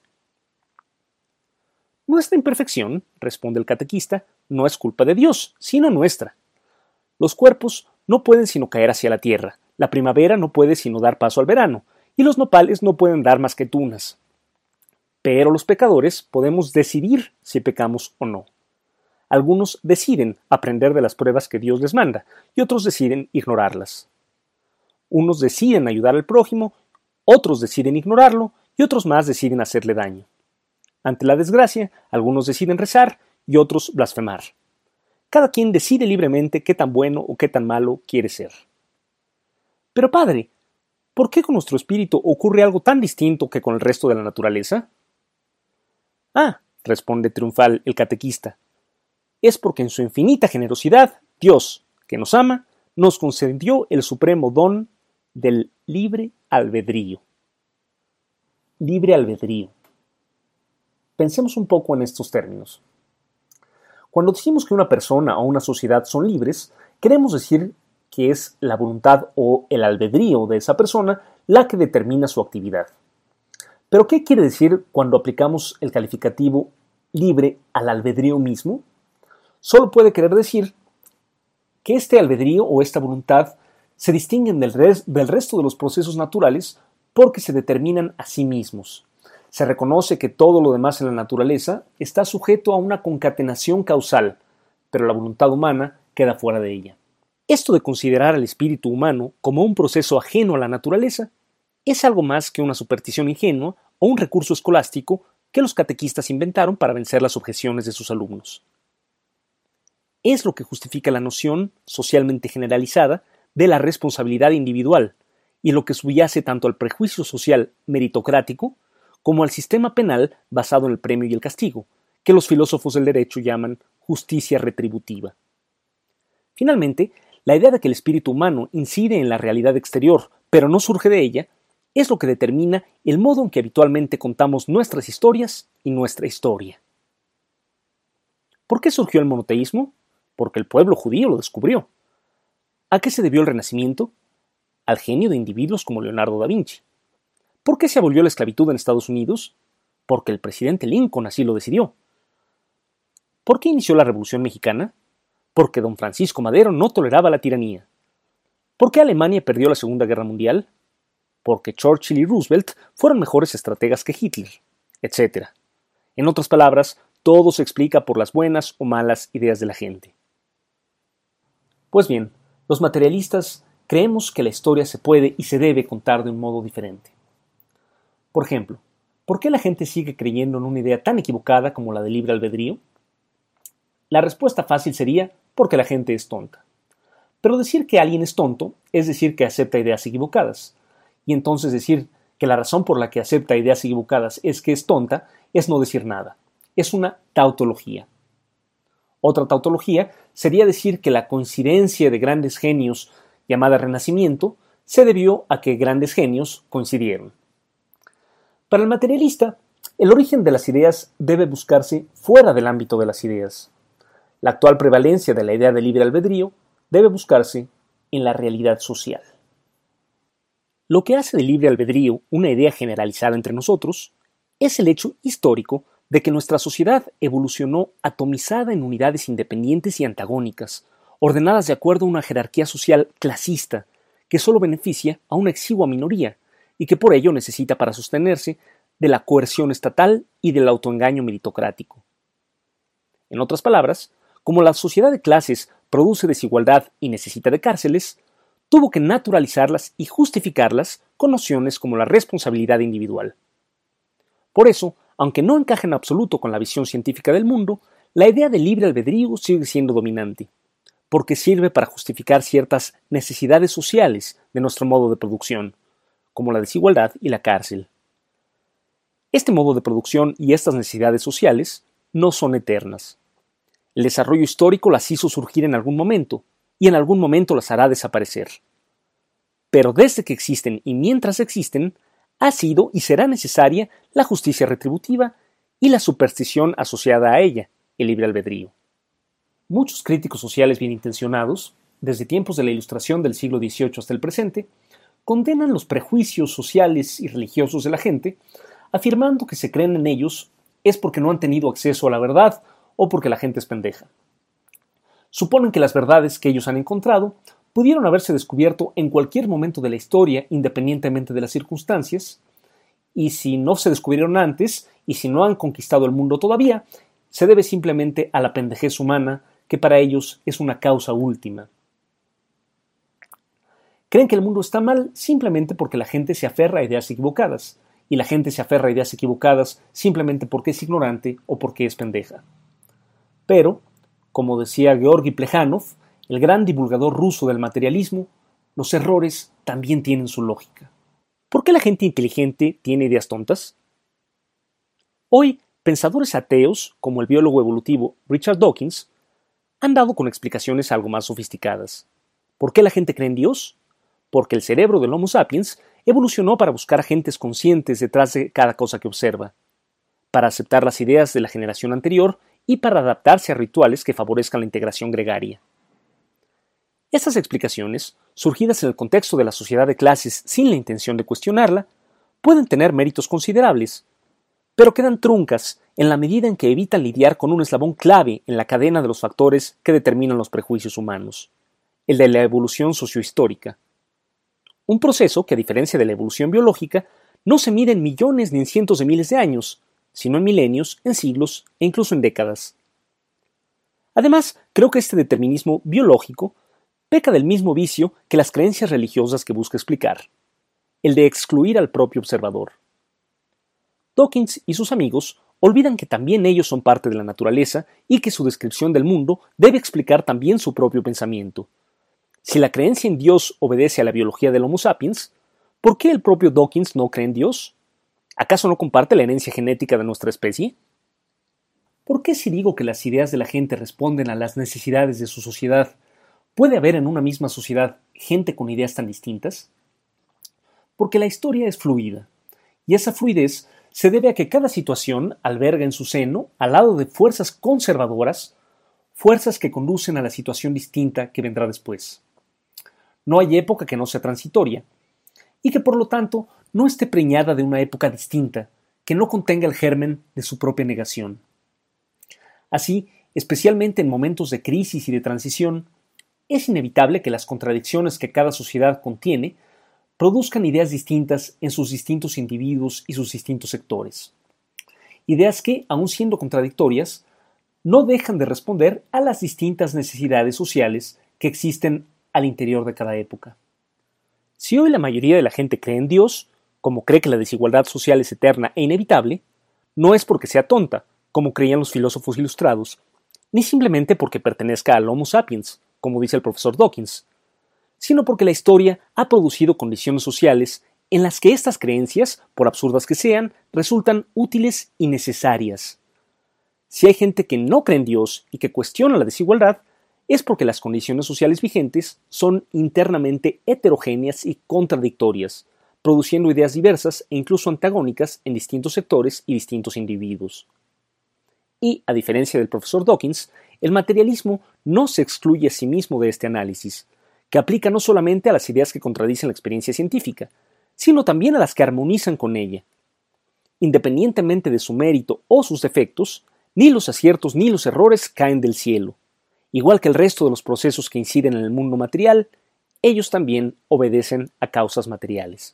Nuestra imperfección, responde el catequista, no es culpa de Dios, sino nuestra. Los cuerpos no pueden sino caer hacia la tierra, la primavera no puede sino dar paso al verano, y los nopales no pueden dar más que tunas. Pero los pecadores podemos decidir si pecamos o no. algunos deciden aprender de las pruebas que Dios les manda y otros deciden ignorarlas. Unos deciden ayudar al prójimo, otros deciden ignorarlo y otros más deciden hacerle daño. Ante la desgracia, algunos deciden rezar y otros blasfemar. Cada quien decide libremente qué tan bueno o qué tan malo quiere ser. Pero padre, ¿por qué con nuestro espíritu ocurre algo tan distinto que con el resto de la naturaleza? Ah, responde triunfal el catequista, es porque en su infinita generosidad, Dios, que nos ama, nos concedió el supremo don del libre albedrío. Libre albedrío. Pensemos un poco en estos términos. Cuando decimos que una persona o una sociedad son libres, queremos decir que es la voluntad o el albedrío de esa persona la que determina su actividad. ¿Pero qué quiere decir cuando aplicamos el calificativo libre al albedrío mismo? Solo puede querer decir que este albedrío o esta voluntad se distinguen del resto de los procesos naturales porque se determinan a sí mismos. Se reconoce que todo lo demás en la naturaleza está sujeto a una concatenación causal, pero la voluntad humana queda fuera de ella. Esto de considerar al espíritu humano como un proceso ajeno a la naturaleza es algo más que una superstición ingenua o un recurso escolástico que los catequistas inventaron para vencer las objeciones de sus alumnos. Es lo que justifica la noción socialmente generalizada de la responsabilidad individual y lo que subyace tanto al prejuicio social meritocrático como al sistema penal basado en el premio y el castigo, que los filósofos del derecho llaman justicia retributiva. Finalmente, la idea de que el espíritu humano incide en la realidad exterior, pero no surge de ella, es lo que determina el modo en que habitualmente contamos nuestras historias y nuestra historia. ¿Por qué surgió el monoteísmo? Porque el pueblo judío lo descubrió. ¿A qué se debió el Renacimiento? Al genio de individuos como Leonardo da Vinci. ¿Por qué se abolió la esclavitud en Estados Unidos? Porque el presidente Lincoln así lo decidió. ¿Por qué inició la Revolución Mexicana? Porque don Francisco Madero no toleraba la tiranía. ¿Por qué Alemania perdió la Segunda Guerra Mundial? Porque Churchill y Roosevelt fueron mejores estrategas que Hitler, etc. En otras palabras, todo se explica por las buenas o malas ideas de la gente. Pues bien, los materialistas creemos que la historia se puede y se debe contar de un modo diferente. Por ejemplo, ¿por qué la gente sigue creyendo en una idea tan equivocada como la del libre albedrío? La respuesta fácil sería porque la gente es tonta. Pero decir que alguien es tonto es decir que acepta ideas equivocadas. Y entonces decir que la razón por la que acepta ideas equivocadas es que es tonta es no decir nada. Es una tautología. Otra tautología sería decir que la coincidencia de grandes genios, llamada Renacimiento, se debió a que grandes genios coincidieron. Para el materialista, el origen de las ideas debe buscarse fuera del ámbito de las ideas. La actual prevalencia de la idea de libre albedrío debe buscarse en la realidad social. Lo que hace del libre albedrío una idea generalizada entre nosotros es el hecho histórico de que nuestra sociedad evolucionó atomizada en unidades independientes y antagónicas, ordenadas de acuerdo a una jerarquía social clasista que solo beneficia a una exigua minoría y que por ello necesita para sostenerse de la coerción estatal y del autoengaño meritocrático. En otras palabras, como la sociedad de clases produce desigualdad y necesita de cárceles, tuvo que naturalizarlas y justificarlas con nociones como la responsabilidad individual. Por eso, aunque no encaja en absoluto con la visión científica del mundo, la idea del libre albedrío sigue siendo dominante, porque sirve para justificar ciertas necesidades sociales de nuestro modo de producción, como la desigualdad y la cárcel. Este modo de producción y estas necesidades sociales no son eternas. El desarrollo histórico las hizo surgir en algún momento, y en algún momento las hará desaparecer. Pero desde que existen y mientras existen, ha sido y será necesaria la justicia retributiva y la superstición asociada a ella, el libre albedrío. Muchos críticos sociales bien intencionados, desde tiempos de la Ilustración del siglo XVIII hasta el presente, condenan los prejuicios sociales y religiosos de la gente, afirmando que se creen en ellos es porque no han tenido acceso a la verdad o porque la gente es pendeja. Suponen que las verdades que ellos han encontrado pudieron haberse descubierto en cualquier momento de la historia independientemente de las circunstancias, y si no se descubrieron antes, y si no han conquistado el mundo todavía, se debe simplemente a la pendejez humana, que para ellos es una causa última. Creen que el mundo está mal simplemente porque la gente se aferra a ideas equivocadas, y la gente se aferra a ideas equivocadas simplemente porque es ignorante o porque es pendeja. Pero, como decía Georgi Plejanov, el gran divulgador ruso del materialismo, los errores también tienen su lógica. ¿Por qué la gente inteligente tiene ideas tontas? Hoy, pensadores ateos, como el biólogo evolutivo Richard Dawkins, han dado con explicaciones algo más sofisticadas. ¿Por qué la gente cree en Dios? Porque el cerebro del Homo sapiens evolucionó para buscar agentes conscientes detrás de cada cosa que observa, para aceptar las ideas de la generación anterior y para adaptarse a rituales que favorezcan la integración gregaria. Estas explicaciones, surgidas en el contexto de la sociedad de clases sin la intención de cuestionarla, pueden tener méritos considerables, pero quedan truncas en la medida en que evitan lidiar con un eslabón clave en la cadena de los factores que determinan los prejuicios humanos, el de la evolución sociohistórica. Un proceso que, a diferencia de la evolución biológica, no se mide en millones ni en cientos de miles de años, sino en milenios, en siglos e incluso en décadas. Además, creo que este determinismo biológico peca del mismo vicio que las creencias religiosas que busca explicar, el de excluir al propio observador. Dawkins y sus amigos olvidan que también ellos son parte de la naturaleza y que su descripción del mundo debe explicar también su propio pensamiento. Si la creencia en Dios obedece a la biología del Homo sapiens, ¿por qué el propio Dawkins no cree en Dios? ¿Acaso no comparte la herencia genética de nuestra especie? ¿Por qué si digo que las ideas de la gente responden a las necesidades de su sociedad, puede haber en una misma sociedad gente con ideas tan distintas? Porque la historia es fluida, y esa fluidez se debe a que cada situación alberga en su seno, al lado de fuerzas conservadoras, fuerzas que conducen a la situación distinta que vendrá después. No hay época que no sea transitoria, y que por lo tanto no esté preñada de una época distinta, que no contenga el germen de su propia negación. Así, especialmente en momentos de crisis y de transición, es inevitable que las contradicciones que cada sociedad contiene produzcan ideas distintas en sus distintos individuos y sus distintos sectores. Ideas que, aun siendo contradictorias, no dejan de responder a las distintas necesidades sociales que existen al interior de cada época. Si hoy la mayoría de la gente cree en Dios, como cree que la desigualdad social es eterna e inevitable, no es porque sea tonta, como creían los filósofos ilustrados, ni simplemente porque pertenezca al Homo sapiens, como dice el profesor Dawkins, sino porque la historia ha producido condiciones sociales en las que estas creencias, por absurdas que sean, resultan útiles y necesarias. Si hay gente que no cree en Dios y que cuestiona la desigualdad, es porque las condiciones sociales vigentes son internamente heterogéneas y contradictorias, produciendo ideas diversas e incluso antagónicas en distintos sectores y distintos individuos. Y, a diferencia del profesor Dawkins, el materialismo no se excluye a sí mismo de este análisis, que aplica no solamente a las ideas que contradicen la experiencia científica, sino también a las que armonizan con ella. Independientemente de su mérito o sus defectos, ni los aciertos ni los errores caen del cielo. Igual que el resto de los procesos que inciden en el mundo material, ellos también obedecen a causas materiales.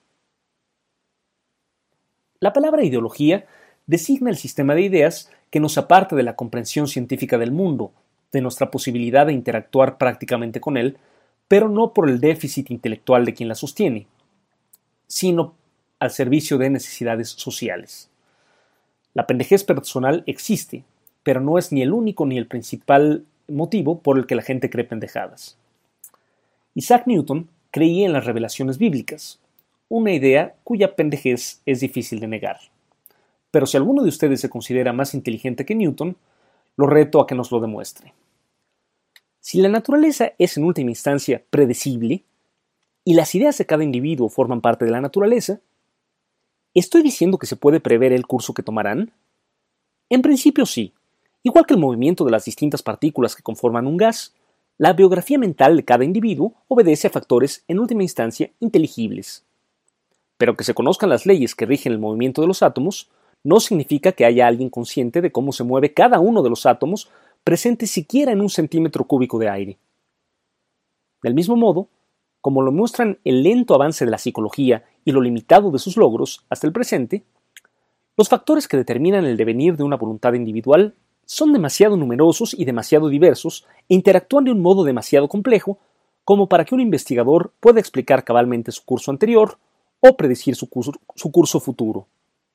La palabra ideología designa el sistema de ideas que nos aparta de la comprensión científica del mundo, de nuestra posibilidad de interactuar prácticamente con él, pero no por el déficit intelectual de quien la sostiene, sino al servicio de necesidades sociales. La pendejez personal existe, pero no es ni el único ni el principal motivo por el que la gente cree pendejadas. Isaac Newton creía en las revelaciones bíblicas, una idea cuya pendejez es difícil de negar. Pero si alguno de ustedes se considera más inteligente que Newton, lo reto a que nos lo demuestre. Si la naturaleza es en última instancia predecible, y las ideas de cada individuo forman parte de la naturaleza, ¿estoy diciendo que se puede prever el curso que tomarán? En principio sí. Igual que el movimiento de las distintas partículas que conforman un gas, la biografía mental de cada individuo obedece a factores en última instancia inteligibles. Pero que se conozcan las leyes que rigen el movimiento de los átomos no significa que haya alguien consciente de cómo se mueve cada uno de los átomos presente siquiera en un centímetro cúbico de aire. Del mismo modo, como lo muestran el lento avance de la psicología y lo limitado de sus logros hasta el presente, los factores que determinan el devenir de una voluntad individual son demasiado numerosos y demasiado diversos e interactúan de un modo demasiado complejo como para que un investigador pueda explicar cabalmente su curso anterior o predecir su curso futuro.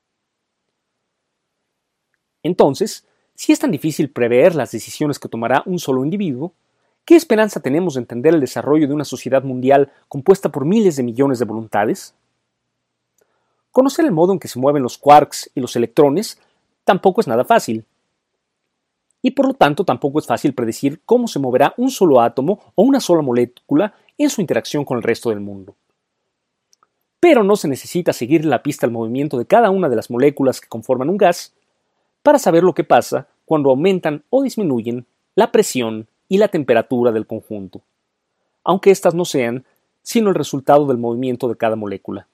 Entonces, si es tan difícil prever las decisiones que tomará un solo individuo, ¿qué esperanza tenemos de entender el desarrollo de una sociedad mundial compuesta por miles de millones de voluntades? Conocer el modo en que se mueven los quarks y los electrones tampoco es nada fácil. Y por lo tanto tampoco es fácil predecir cómo se moverá un solo átomo o una sola molécula en su interacción con el resto del mundo. Pero no se necesita seguir la pista al movimiento de cada una de las moléculas que conforman un gas para saber lo que pasa cuando aumentan o disminuyen la presión y la temperatura del conjunto, aunque éstas no sean sino el resultado del movimiento de cada molécula.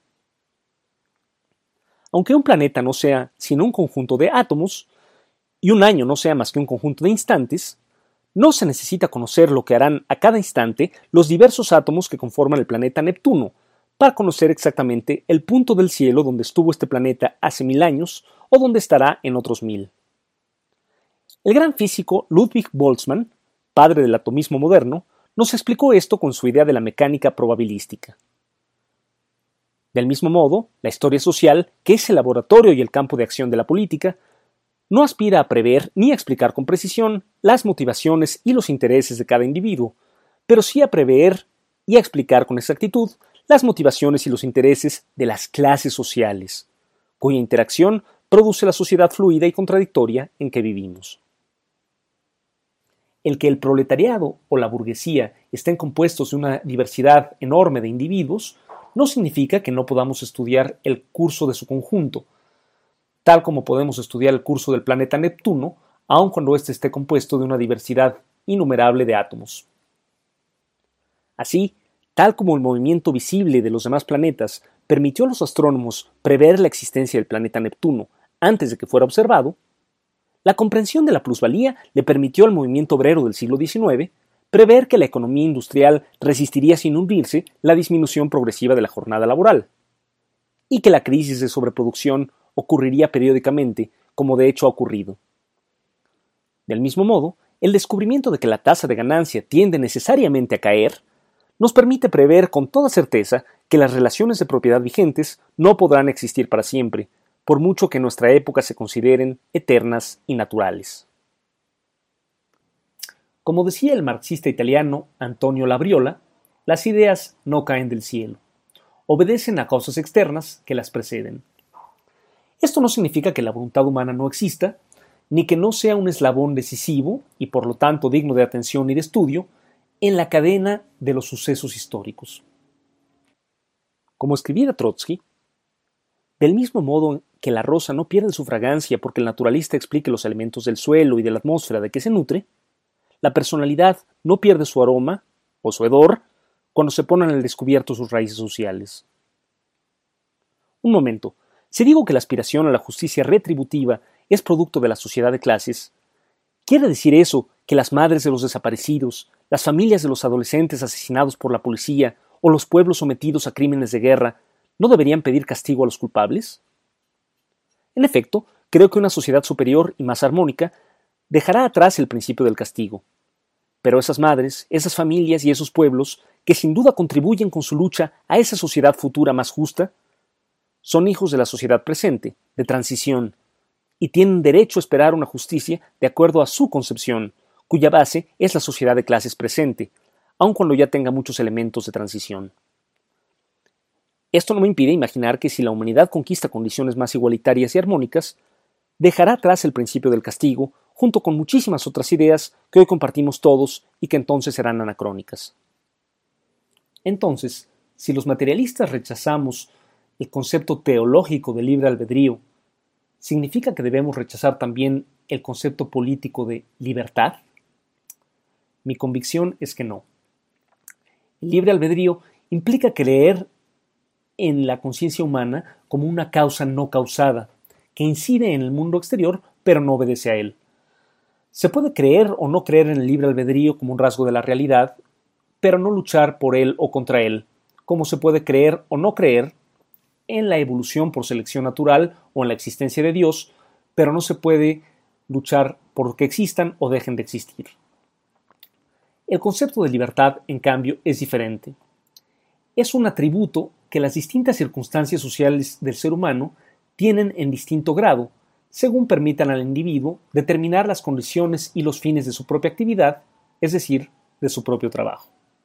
Aunque un planeta no sea sino un conjunto de átomos, y un año no sea más que un conjunto de instantes, no se necesita conocer lo que harán a cada instante los diversos átomos que conforman el planeta Neptuno para conocer exactamente el punto del cielo donde estuvo este planeta hace 1000 años o donde estará en otros 1000. El gran físico Ludwig Boltzmann, padre del atomismo moderno, nos explicó esto con su idea de la mecánica probabilística. Del mismo modo, la historia social, que es el laboratorio y el campo de acción de la política, no aspira a prever ni a explicar con precisión las motivaciones y los intereses de cada individuo, pero sí a prever y a explicar con exactitud las motivaciones y los intereses de las clases sociales, cuya interacción produce la sociedad fluida y contradictoria en que vivimos. El que el proletariado o la burguesía estén compuestos de una diversidad enorme de individuos no significa que no podamos estudiar el curso de su conjunto, tal como podemos estudiar el curso del planeta Neptuno, aun cuando éste esté compuesto de una diversidad innumerable de átomos. Así, tal como el movimiento visible de los demás planetas permitió a los astrónomos prever la existencia del planeta Neptuno antes de que fuera observado, la comprensión de la plusvalía le permitió al movimiento obrero del siglo XIX prever que la economía industrial resistiría sin hundirse la disminución progresiva de la jornada laboral, y que la crisis de sobreproducción ocurriría periódicamente, como de hecho ha ocurrido. Del mismo modo, el descubrimiento de que la tasa de ganancia tiende necesariamente a caer nos permite prever con toda certeza que las relaciones de propiedad vigentes no podrán existir para siempre, por mucho que en nuestra época se consideren eternas y naturales. Como decía el marxista italiano Antonio Labriola, las ideas no caen del cielo, obedecen a causas externas que las preceden. Esto no significa que la voluntad humana no exista, ni que no sea un eslabón decisivo y por lo tanto digno de atención y de estudio en la cadena de los sucesos históricos. Como escribiera Trotsky, del mismo modo que la rosa no pierde su fragancia porque el naturalista explique los elementos del suelo y de la atmósfera de que se nutre, la personalidad no pierde su aroma o su hedor cuando se ponen al descubierto sus raíces sociales. Un momento. Si digo que la aspiración a la justicia retributiva es producto de la sociedad de clases, ¿quiere decir eso que las madres de los desaparecidos, las familias de los adolescentes asesinados por la policía o los pueblos sometidos a crímenes de guerra no deberían pedir castigo a los culpables? En efecto, creo que una sociedad superior y más armónica dejará atrás el principio del castigo. Pero esas madres, esas familias y esos pueblos, que sin duda contribuyen con su lucha a esa sociedad futura más justa, son hijos de la sociedad presente, de transición, y tienen derecho a esperar una justicia de acuerdo a su concepción, cuya base es la sociedad de clases presente, aun cuando ya tenga muchos elementos de transición. Esto no me impide imaginar que si la humanidad conquista condiciones más igualitarias y armónicas, dejará atrás el principio del castigo, junto con muchísimas otras ideas que hoy compartimos todos y que entonces serán anacrónicas. Entonces, si los materialistas rechazamos el concepto teológico de libre albedrío, ¿significa que debemos rechazar también el concepto político de libertad? Mi convicción es que no. El libre albedrío implica creer en la conciencia humana como una causa no causada, que incide en el mundo exterior, pero no obedece a él. Se puede creer o no creer en el libre albedrío como un rasgo de la realidad, pero no luchar por él o contra él, como se puede creer o no creer en la evolución por selección natural o en la existencia de Dios, pero no se puede luchar porque existan o dejen de existir. El concepto de libertad, en cambio, es diferente. Es un atributo que las distintas circunstancias sociales del ser humano tienen en distinto grado, según permitan al individuo determinar las condiciones y los fines de su propia actividad, es decir, de su propio trabajo.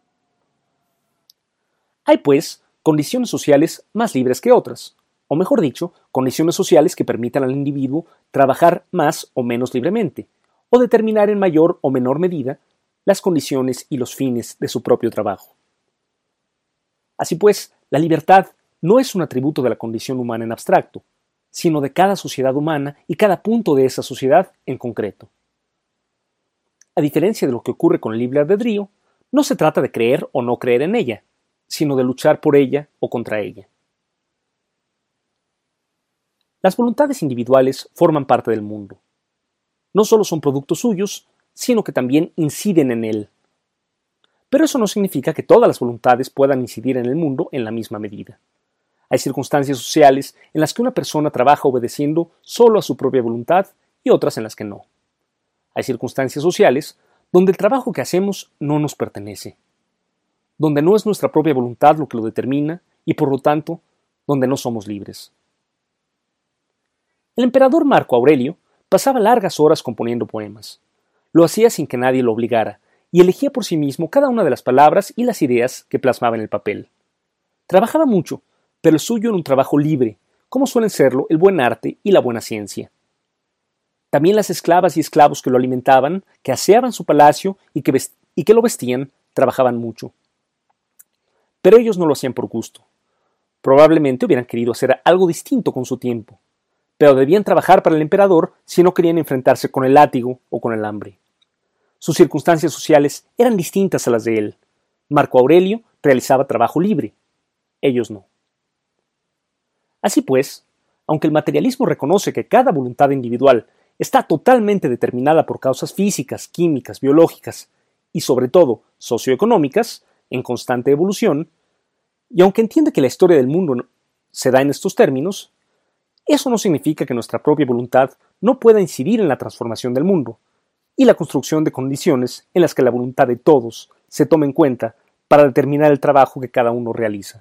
Hay, pues, condiciones sociales más libres que otras, o mejor dicho, condiciones sociales que permitan al individuo trabajar más o menos libremente, o determinar en mayor o menor medida las condiciones y los fines de su propio trabajo. Así pues, la libertad no es un atributo de la condición humana en abstracto, sino de cada sociedad humana y cada punto de esa sociedad en concreto. A diferencia de lo que ocurre con el libre albedrío, no se trata de creer o no creer en ella, sino de luchar por ella o contra ella. Las voluntades individuales forman parte del mundo. No solo son productos suyos, sino que también inciden en él. Pero eso no significa que todas las voluntades puedan incidir en el mundo en la misma medida. Hay circunstancias sociales en las que una persona trabaja obedeciendo solo a su propia voluntad y otras en las que no. Hay circunstancias sociales donde el trabajo que hacemos no nos pertenece, donde no es nuestra propia voluntad lo que lo determina y por lo tanto, donde no somos libres. El emperador Marco Aurelio pasaba largas horas componiendo poemas. Lo hacía sin que nadie lo obligara y elegía por sí mismo cada una de las palabras y las ideas que plasmaba en el papel. Trabajaba mucho, pero el suyo era un trabajo libre, como suelen serlo el buen arte y la buena ciencia. También las esclavas y esclavos que lo alimentaban, que aseaban su palacio y que lo vestían, trabajaban mucho. Pero ellos no lo hacían por gusto. Probablemente hubieran querido hacer algo distinto con su tiempo, pero debían trabajar para el emperador si no querían enfrentarse con el látigo o con el hambre. Sus circunstancias sociales eran distintas a las de él. Marco Aurelio realizaba trabajo libre, ellos no. Así pues, aunque el materialismo reconoce que cada voluntad individual está totalmente determinada por causas físicas, químicas, biológicas y sobre todo socioeconómicas, en constante evolución, y aunque entiende que la historia del mundo se da en estos términos, eso no significa que nuestra propia voluntad no pueda incidir en la transformación del mundo y la construcción de condiciones en las que la voluntad de todos se tome en cuenta para determinar el trabajo que cada uno realiza.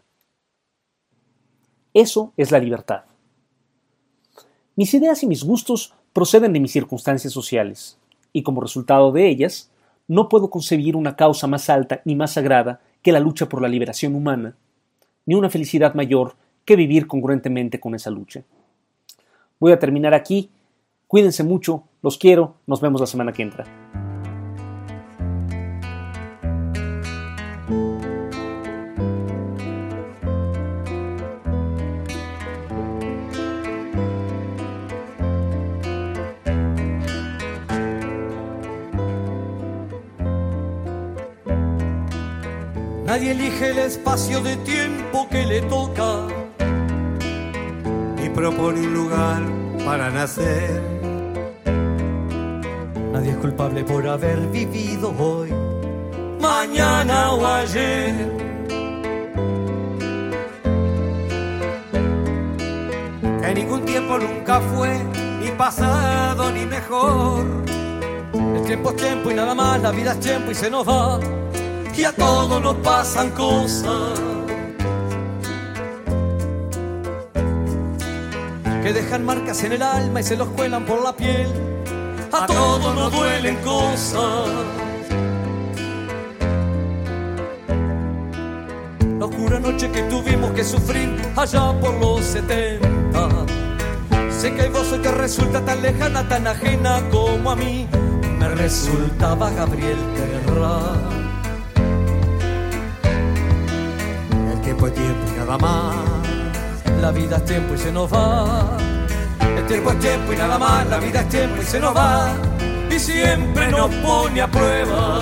Eso es la libertad. Mis ideas y mis gustos proceden de mis circunstancias sociales, y como resultado de ellas, no puedo concebir una causa más alta ni más sagrada que la lucha por la liberación humana, ni una felicidad mayor que vivir congruentemente con esa lucha. Voy a terminar aquí. Cuídense mucho, los quiero, nos vemos la semana que entra. Nadie elige el espacio de tiempo que le toca, ni propone un lugar para nacer. Nadie es culpable por haber vivido hoy, mañana o ayer. Que ningún tiempo nunca fue ni pasado ni mejor. El tiempo es tiempo y nada más, la vida es tiempo y se nos va. Y a todos nos pasan cosas que dejan marcas en el alma y se los cuelan por la piel. A todos nos duelen cosas. La oscura noche que tuvimos que sufrir allá por los 70. Sé que hay vos hoy te resulta tan lejana, tan ajena como a mí me resultaba Gabriel Terra. Tiempo es tiempo y nada más, la vida es tiempo y se nos va. El tiempo es tiempo y nada más, la vida es tiempo y se nos va. Y siempre nos pone a prueba.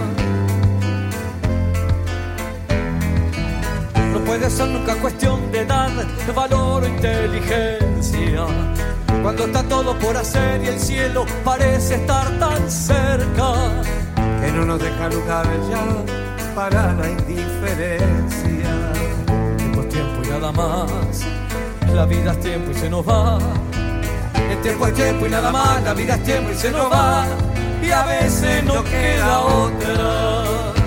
No puede ser nunca cuestión de edad, de valor o inteligencia. Cuando está todo por hacer y el cielo parece estar tan cerca, que no nos deja lugar ya para la indiferencia. Tiempo y nada más, la vida es tiempo y se nos va. El tiempo es tiempo y nada más, la vida es tiempo y se nos va, y a veces no queda otra.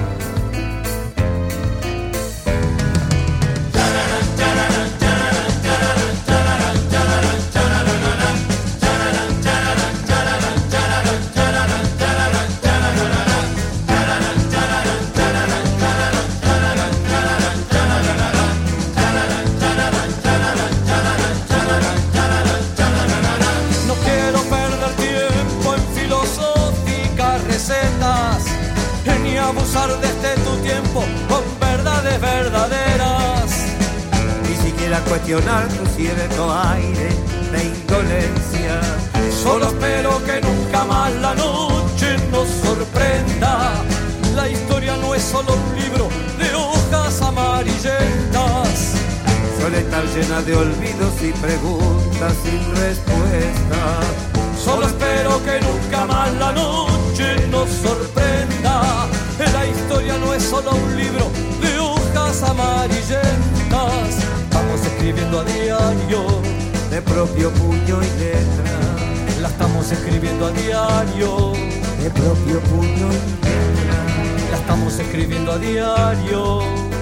Abusar de tu tiempo con verdades verdaderas, ni siquiera cuestionar tu cierto aire de indolencia. Solo espero que nunca más la noche nos sorprenda. La historia no es solo un libro de hojas amarillentas, suele estar llena de olvidos y preguntas sin respuesta. Solo espero que nunca más la noche nos sorprenda. La historia no es solo un libro de hojas amarillentas. Estamos escribiendo a diario, de propio puño y letra. La estamos escribiendo a diario, de propio puño y letra. La estamos escribiendo a diario.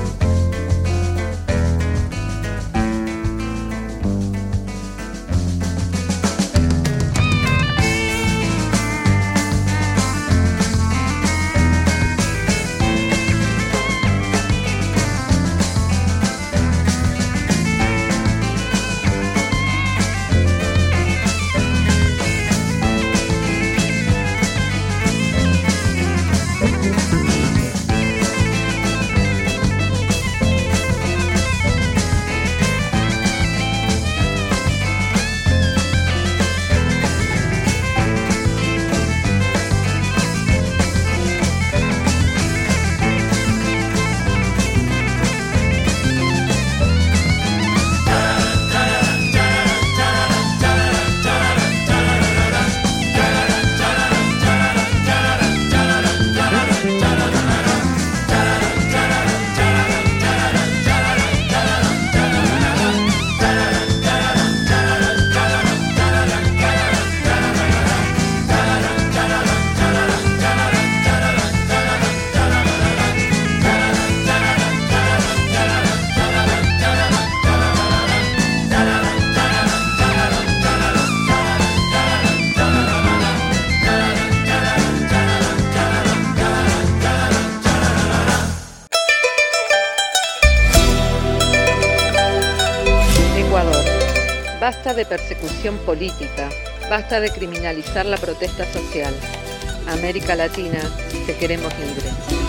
Basta de persecución política, basta de criminalizar la protesta social. América Latina, te queremos libre.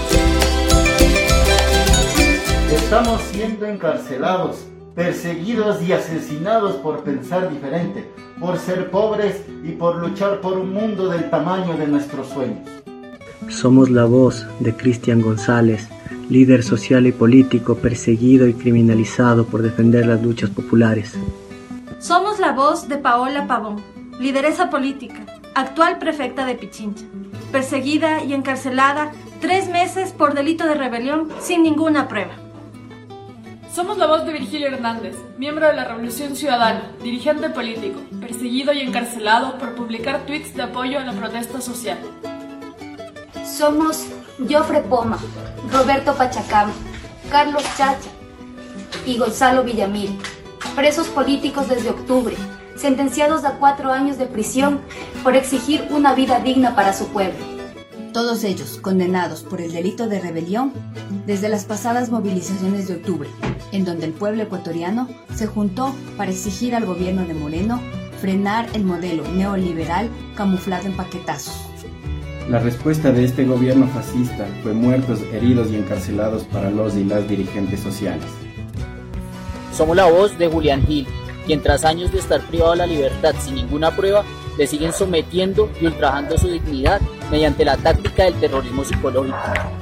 Estamos siendo encarcelados, perseguidos y asesinados por pensar diferente, por ser pobres y por luchar por un mundo del tamaño de nuestros sueños. Somos la voz de Cristian González, líder social y político perseguido y criminalizado por defender las luchas populares. Somos la voz de Paola Pavón, lideresa política, actual prefecta de Pichincha, perseguida y encarcelada 3 meses por delito de rebelión sin ninguna prueba. Somos la voz de Virgilio Hernández, miembro de la Revolución Ciudadana, dirigente político, perseguido y encarcelado por publicar tweets de apoyo a la protesta social. Somos Jofre Poma, Roberto Pachacama, Carlos Chacha y Gonzalo Villamil, presos políticos desde octubre, sentenciados a 4 años de prisión por exigir una vida digna para su pueblo. Todos ellos condenados por el delito de rebelión desde las pasadas movilizaciones de octubre, en donde el pueblo ecuatoriano se juntó para exigir al gobierno de Moreno frenar el modelo neoliberal camuflado en paquetazos. La respuesta de este gobierno fascista fue muertos, heridos y encarcelados para los y las dirigentes sociales. Somos la voz de Julián Gil, quien tras años de estar privado de la libertad sin ninguna prueba, le siguen sometiendo y ultrajando su dignidad mediante la táctica del terrorismo psicológico.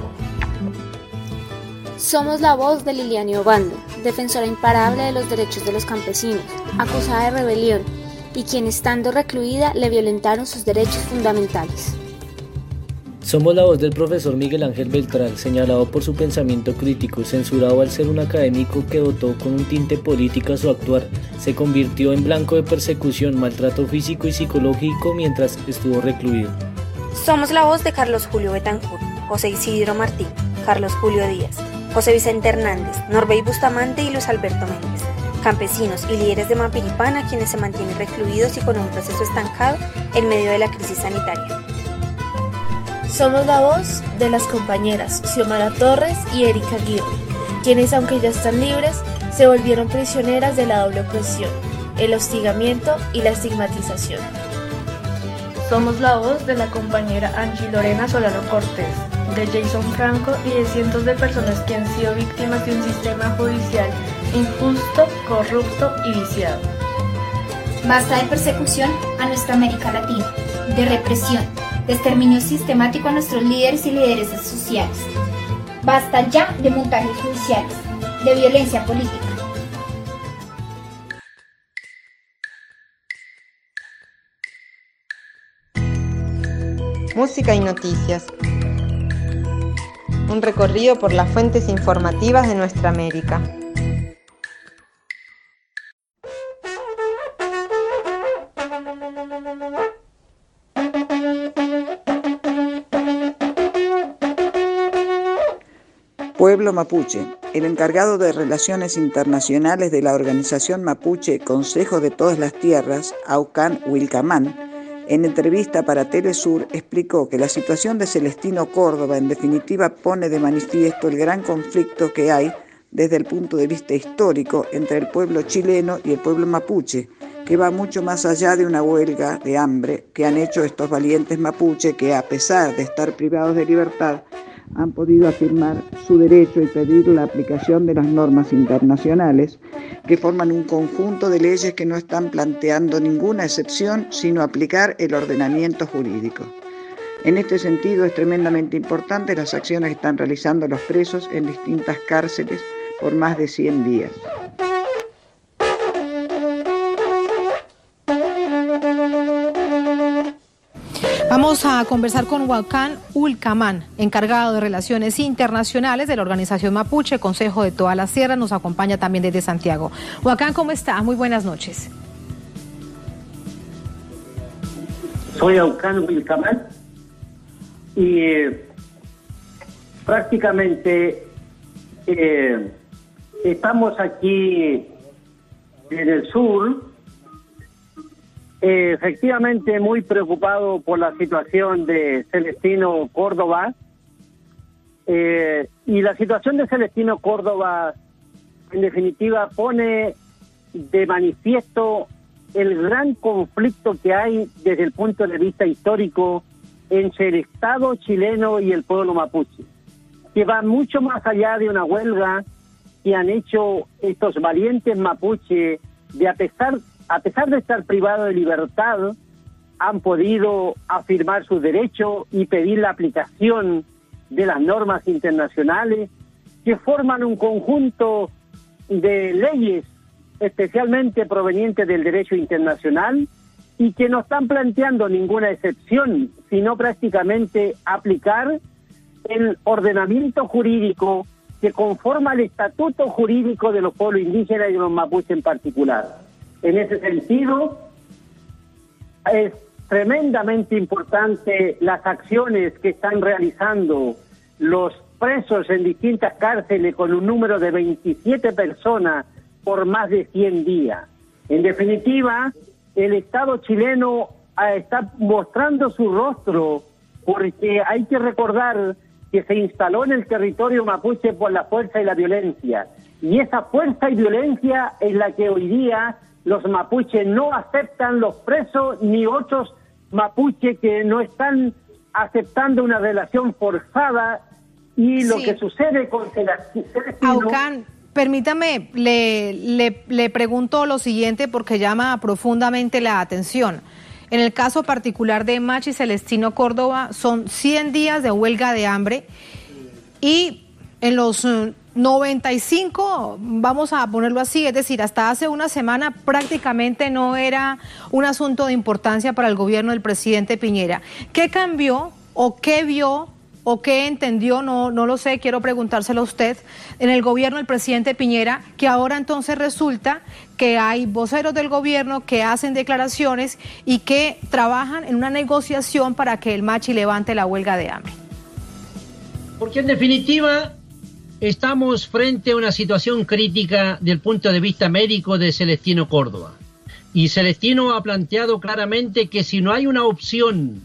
Somos la voz de Liliana Obando, defensora imparable de los derechos de los campesinos, acusada de rebelión y quien estando recluida le violentaron sus derechos fundamentales. Somos la voz del profesor Miguel Ángel Beltrán, señalado por su pensamiento crítico, censurado al ser un académico que votó con un tinte político a su actuar, se convirtió en blanco de persecución, maltrato físico y psicológico mientras estuvo recluido. Somos la voz de Carlos Julio Betancourt, José Isidro Martín, Carlos Julio Díaz, José Vicente Hernández, Norbey Bustamante y Luis Alberto Méndez, campesinos y líderes de Mapiripana quienes se mantienen recluidos y con un proceso estancado en medio de la crisis sanitaria. Somos la voz de las compañeras Xiomara Torres y Erika Aguirre, quienes aunque ya están libres, se volvieron prisioneras de la doble opresión, el hostigamiento y la estigmatización. Somos la voz de la compañera Angie Lorena Solano Cortés, de Jason Franco y de cientos de personas que han sido víctimas de un sistema judicial injusto, corrupto y viciado. Basta de persecución a nuestra América Latina, de represión, de exterminio sistemático a nuestros líderes y lideresas sociales. Basta ya de montajes judiciales, de violencia política. Música y noticias. Un recorrido por las fuentes informativas de nuestra América. Pueblo mapuche. El encargado de Relaciones Internacionales de la Organización Mapuche Consejo de Todas las Tierras, Aucán Wilcamán, en entrevista para Telesur explicó que la situación de Celestino Córdoba en definitiva pone de manifiesto el gran conflicto que hay desde el punto de vista histórico entre el pueblo chileno y el pueblo mapuche, que va mucho más allá de una huelga de hambre que han hecho estos valientes mapuche que, a pesar de estar privados de libertad, han podido afirmar su derecho y pedir la aplicación de las normas internacionales que forman un conjunto de leyes que no están planteando ninguna excepción, sino aplicar el ordenamiento jurídico. En este sentido, es tremendamente importante las acciones que están realizando los presos en distintas cárceles por más de 100 días. Vamos a conversar con Aucán Wilcamán, encargado de Relaciones Internacionales de la Organización Mapuche, Consejo de Todas las Tierras, nos acompaña también desde Santiago. Aucán, ¿cómo está? Muy buenas noches. Soy Aucán Wilcamán y prácticamente estamos aquí en el sur. Efectivamente muy preocupado por la situación de Celestino Córdoba y la situación de Celestino Córdoba en definitiva pone de manifiesto el gran conflicto que hay desde el punto de vista histórico entre el Estado chileno y el pueblo mapuche, que va mucho más allá de una huelga que han hecho estos valientes mapuche de a pesar de estar privados de libertad, han podido afirmar su derecho y pedir la aplicación de las normas internacionales que forman un conjunto de leyes especialmente provenientes del derecho internacional y que no están planteando ninguna excepción, sino prácticamente aplicar el ordenamiento jurídico que conforma el estatuto jurídico de los pueblos indígenas y de los mapuches en particular. En ese sentido, es tremendamente importante las acciones que están realizando los presos en distintas cárceles con un número de 27 personas por más de 100 días. En definitiva, el Estado chileno está mostrando su rostro porque hay que recordar que se instaló en el territorio mapuche por la fuerza y la violencia. Y esa fuerza y violencia es la que hoy día los mapuches no aceptan, los presos ni otros mapuches que no están aceptando una relación forzada y lo que sucede con Celestino. Aucán, permítame, le pregunto lo siguiente porque llama profundamente la atención. En el caso particular de Machi Celestino Córdoba son 100 días de huelga de hambre y en los 95, vamos a ponerlo así, es decir, hasta hace una semana prácticamente no era un asunto de importancia para el gobierno del presidente Piñera. ¿Qué cambió o qué vio o qué entendió, no lo sé, quiero preguntárselo a usted, en el gobierno del presidente Piñera, que ahora entonces resulta que hay voceros del gobierno que hacen declaraciones y que trabajan en una negociación para que el Machi levante la huelga de hambre. Porque en definitiva estamos frente a una situación crítica del punto de vista médico de Celestino Córdoba. Y Celestino ha planteado claramente que si no hay una opción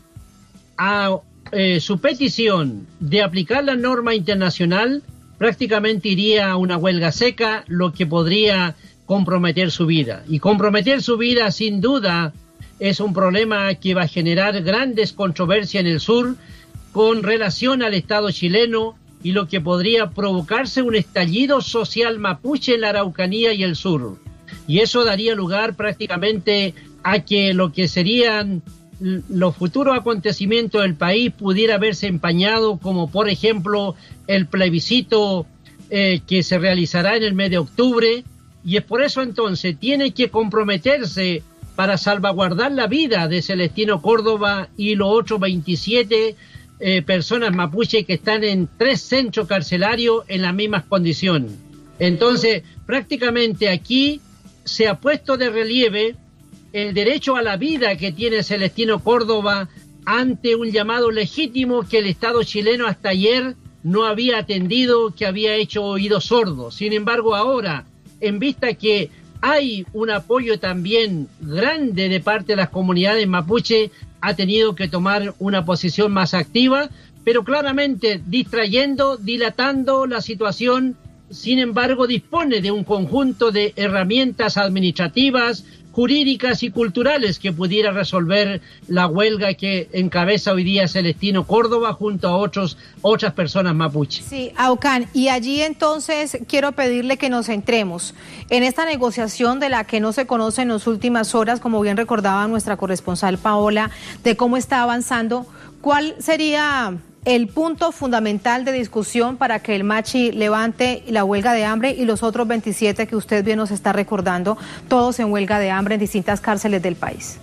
a su petición de aplicar la norma internacional, prácticamente iría a una huelga seca, lo que podría comprometer su vida. Y comprometer su vida, sin duda, es un problema que va a generar grandes controversias en el sur con relación al Estado chileno y lo que podría provocarse un estallido social mapuche en la Araucanía y el sur. Y eso daría lugar prácticamente a que lo que serían los futuros acontecimientos del país pudiera verse empañado, como por ejemplo el plebiscito que se realizará en el mes de octubre, y es por eso entonces tiene que comprometerse para salvaguardar la vida de Celestino Córdoba y los otros 27 personas mapuche que están en 3 centros carcelarios en las mismas condiciones. Entonces prácticamente aquí se ha puesto de relieve el derecho a la vida que tiene Celestino Córdoba ante un llamado legítimo que el Estado chileno hasta ayer no había atendido, que había hecho oídos sordos. Sin embargo, ahora, en vista que hay un apoyo también grande de parte de las comunidades mapuche, ha tenido que tomar una posición más activa, pero claramente distrayendo, dilatando la situación. Sin embargo, dispone de un conjunto de herramientas administrativas, jurídicas y culturales que pudiera resolver la huelga que encabeza hoy día Celestino Córdoba junto a otras personas mapuche. Sí, Aucán, y allí entonces quiero pedirle que nos centremos en esta negociación de la que no se conoce en las últimas horas, como bien recordaba nuestra corresponsal Paola, de cómo está avanzando. ¿Cuál sería el punto fundamental de discusión para que el Machi levante la huelga de hambre y los otros 27 que usted bien nos está recordando, todos en huelga de hambre en distintas cárceles del país?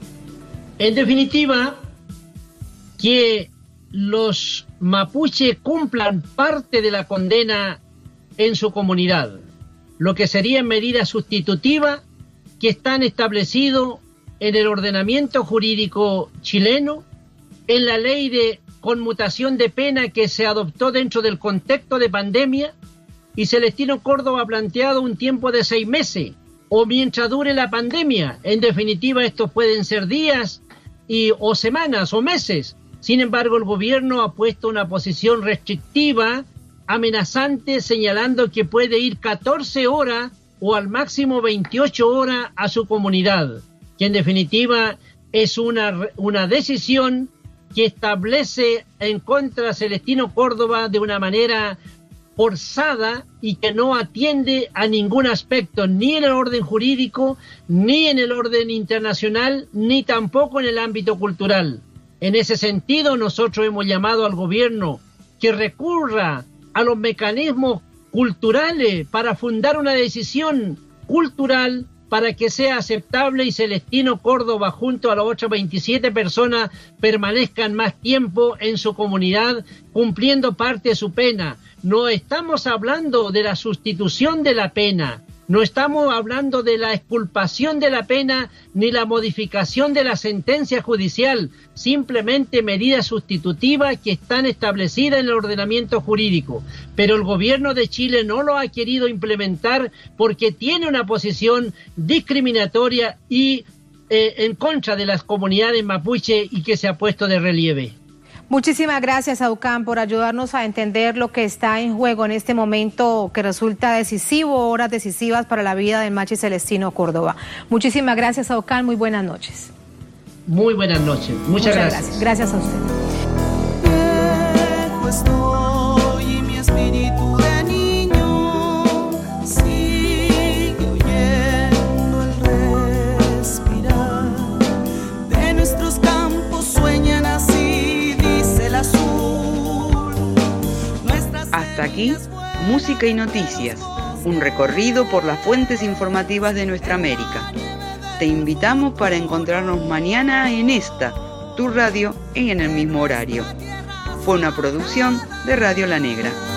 En definitiva, que los mapuche cumplan parte de la condena en su comunidad, lo que serían medidas sustitutivas que están establecidas en el ordenamiento jurídico chileno, en la ley de conmutación de pena que se adoptó dentro del contexto de pandemia, y Celestino Córdoba ha planteado un tiempo de 6 meses o mientras dure la pandemia. En definitiva, estos pueden ser días o semanas o meses. Sin embargo, el gobierno ha puesto una posición restrictiva, amenazante, señalando que puede ir 14 horas o al máximo 28 horas a su comunidad, que en definitiva es una decisión que establece en contra de Celestino Córdoba de una manera forzada y que no atiende a ningún aspecto, ni en el orden jurídico, ni en el orden internacional, ni tampoco en el ámbito cultural. En ese sentido, nosotros hemos llamado al gobierno que recurra a los mecanismos culturales para fundar una decisión cultural para que sea aceptable y Celestino Córdoba junto a las otras 27 personas permanezcan más tiempo en su comunidad cumpliendo parte de su pena. No estamos hablando de la sustitución de la pena, no estamos hablando de la exculpación de la pena ni la modificación de la sentencia judicial, simplemente medidas sustitutivas que están establecidas en el ordenamiento jurídico. Pero el gobierno de Chile no lo ha querido implementar porque tiene una posición discriminatoria y en contra de las comunidades mapuche y que se ha puesto de relieve. Muchísimas gracias, Aucán, por ayudarnos a entender lo que está en juego en este momento que resulta decisivo, horas decisivas para la vida del Machi Celestino Córdoba. Muchísimas gracias, Aucán, muy buenas noches. Muy buenas noches, muchas gracias. Gracias a usted. Viejo estoy y mi espíritu de niño sigue oyendo el respirar de nuestros campos, sueñan así, dice el azul. Hasta aquí, música y noticias, un recorrido por las fuentes informativas de nuestra América. Te invitamos para encontrarnos mañana en esta, tu radio y en el mismo horario. Fue una producción de Radio La Negra.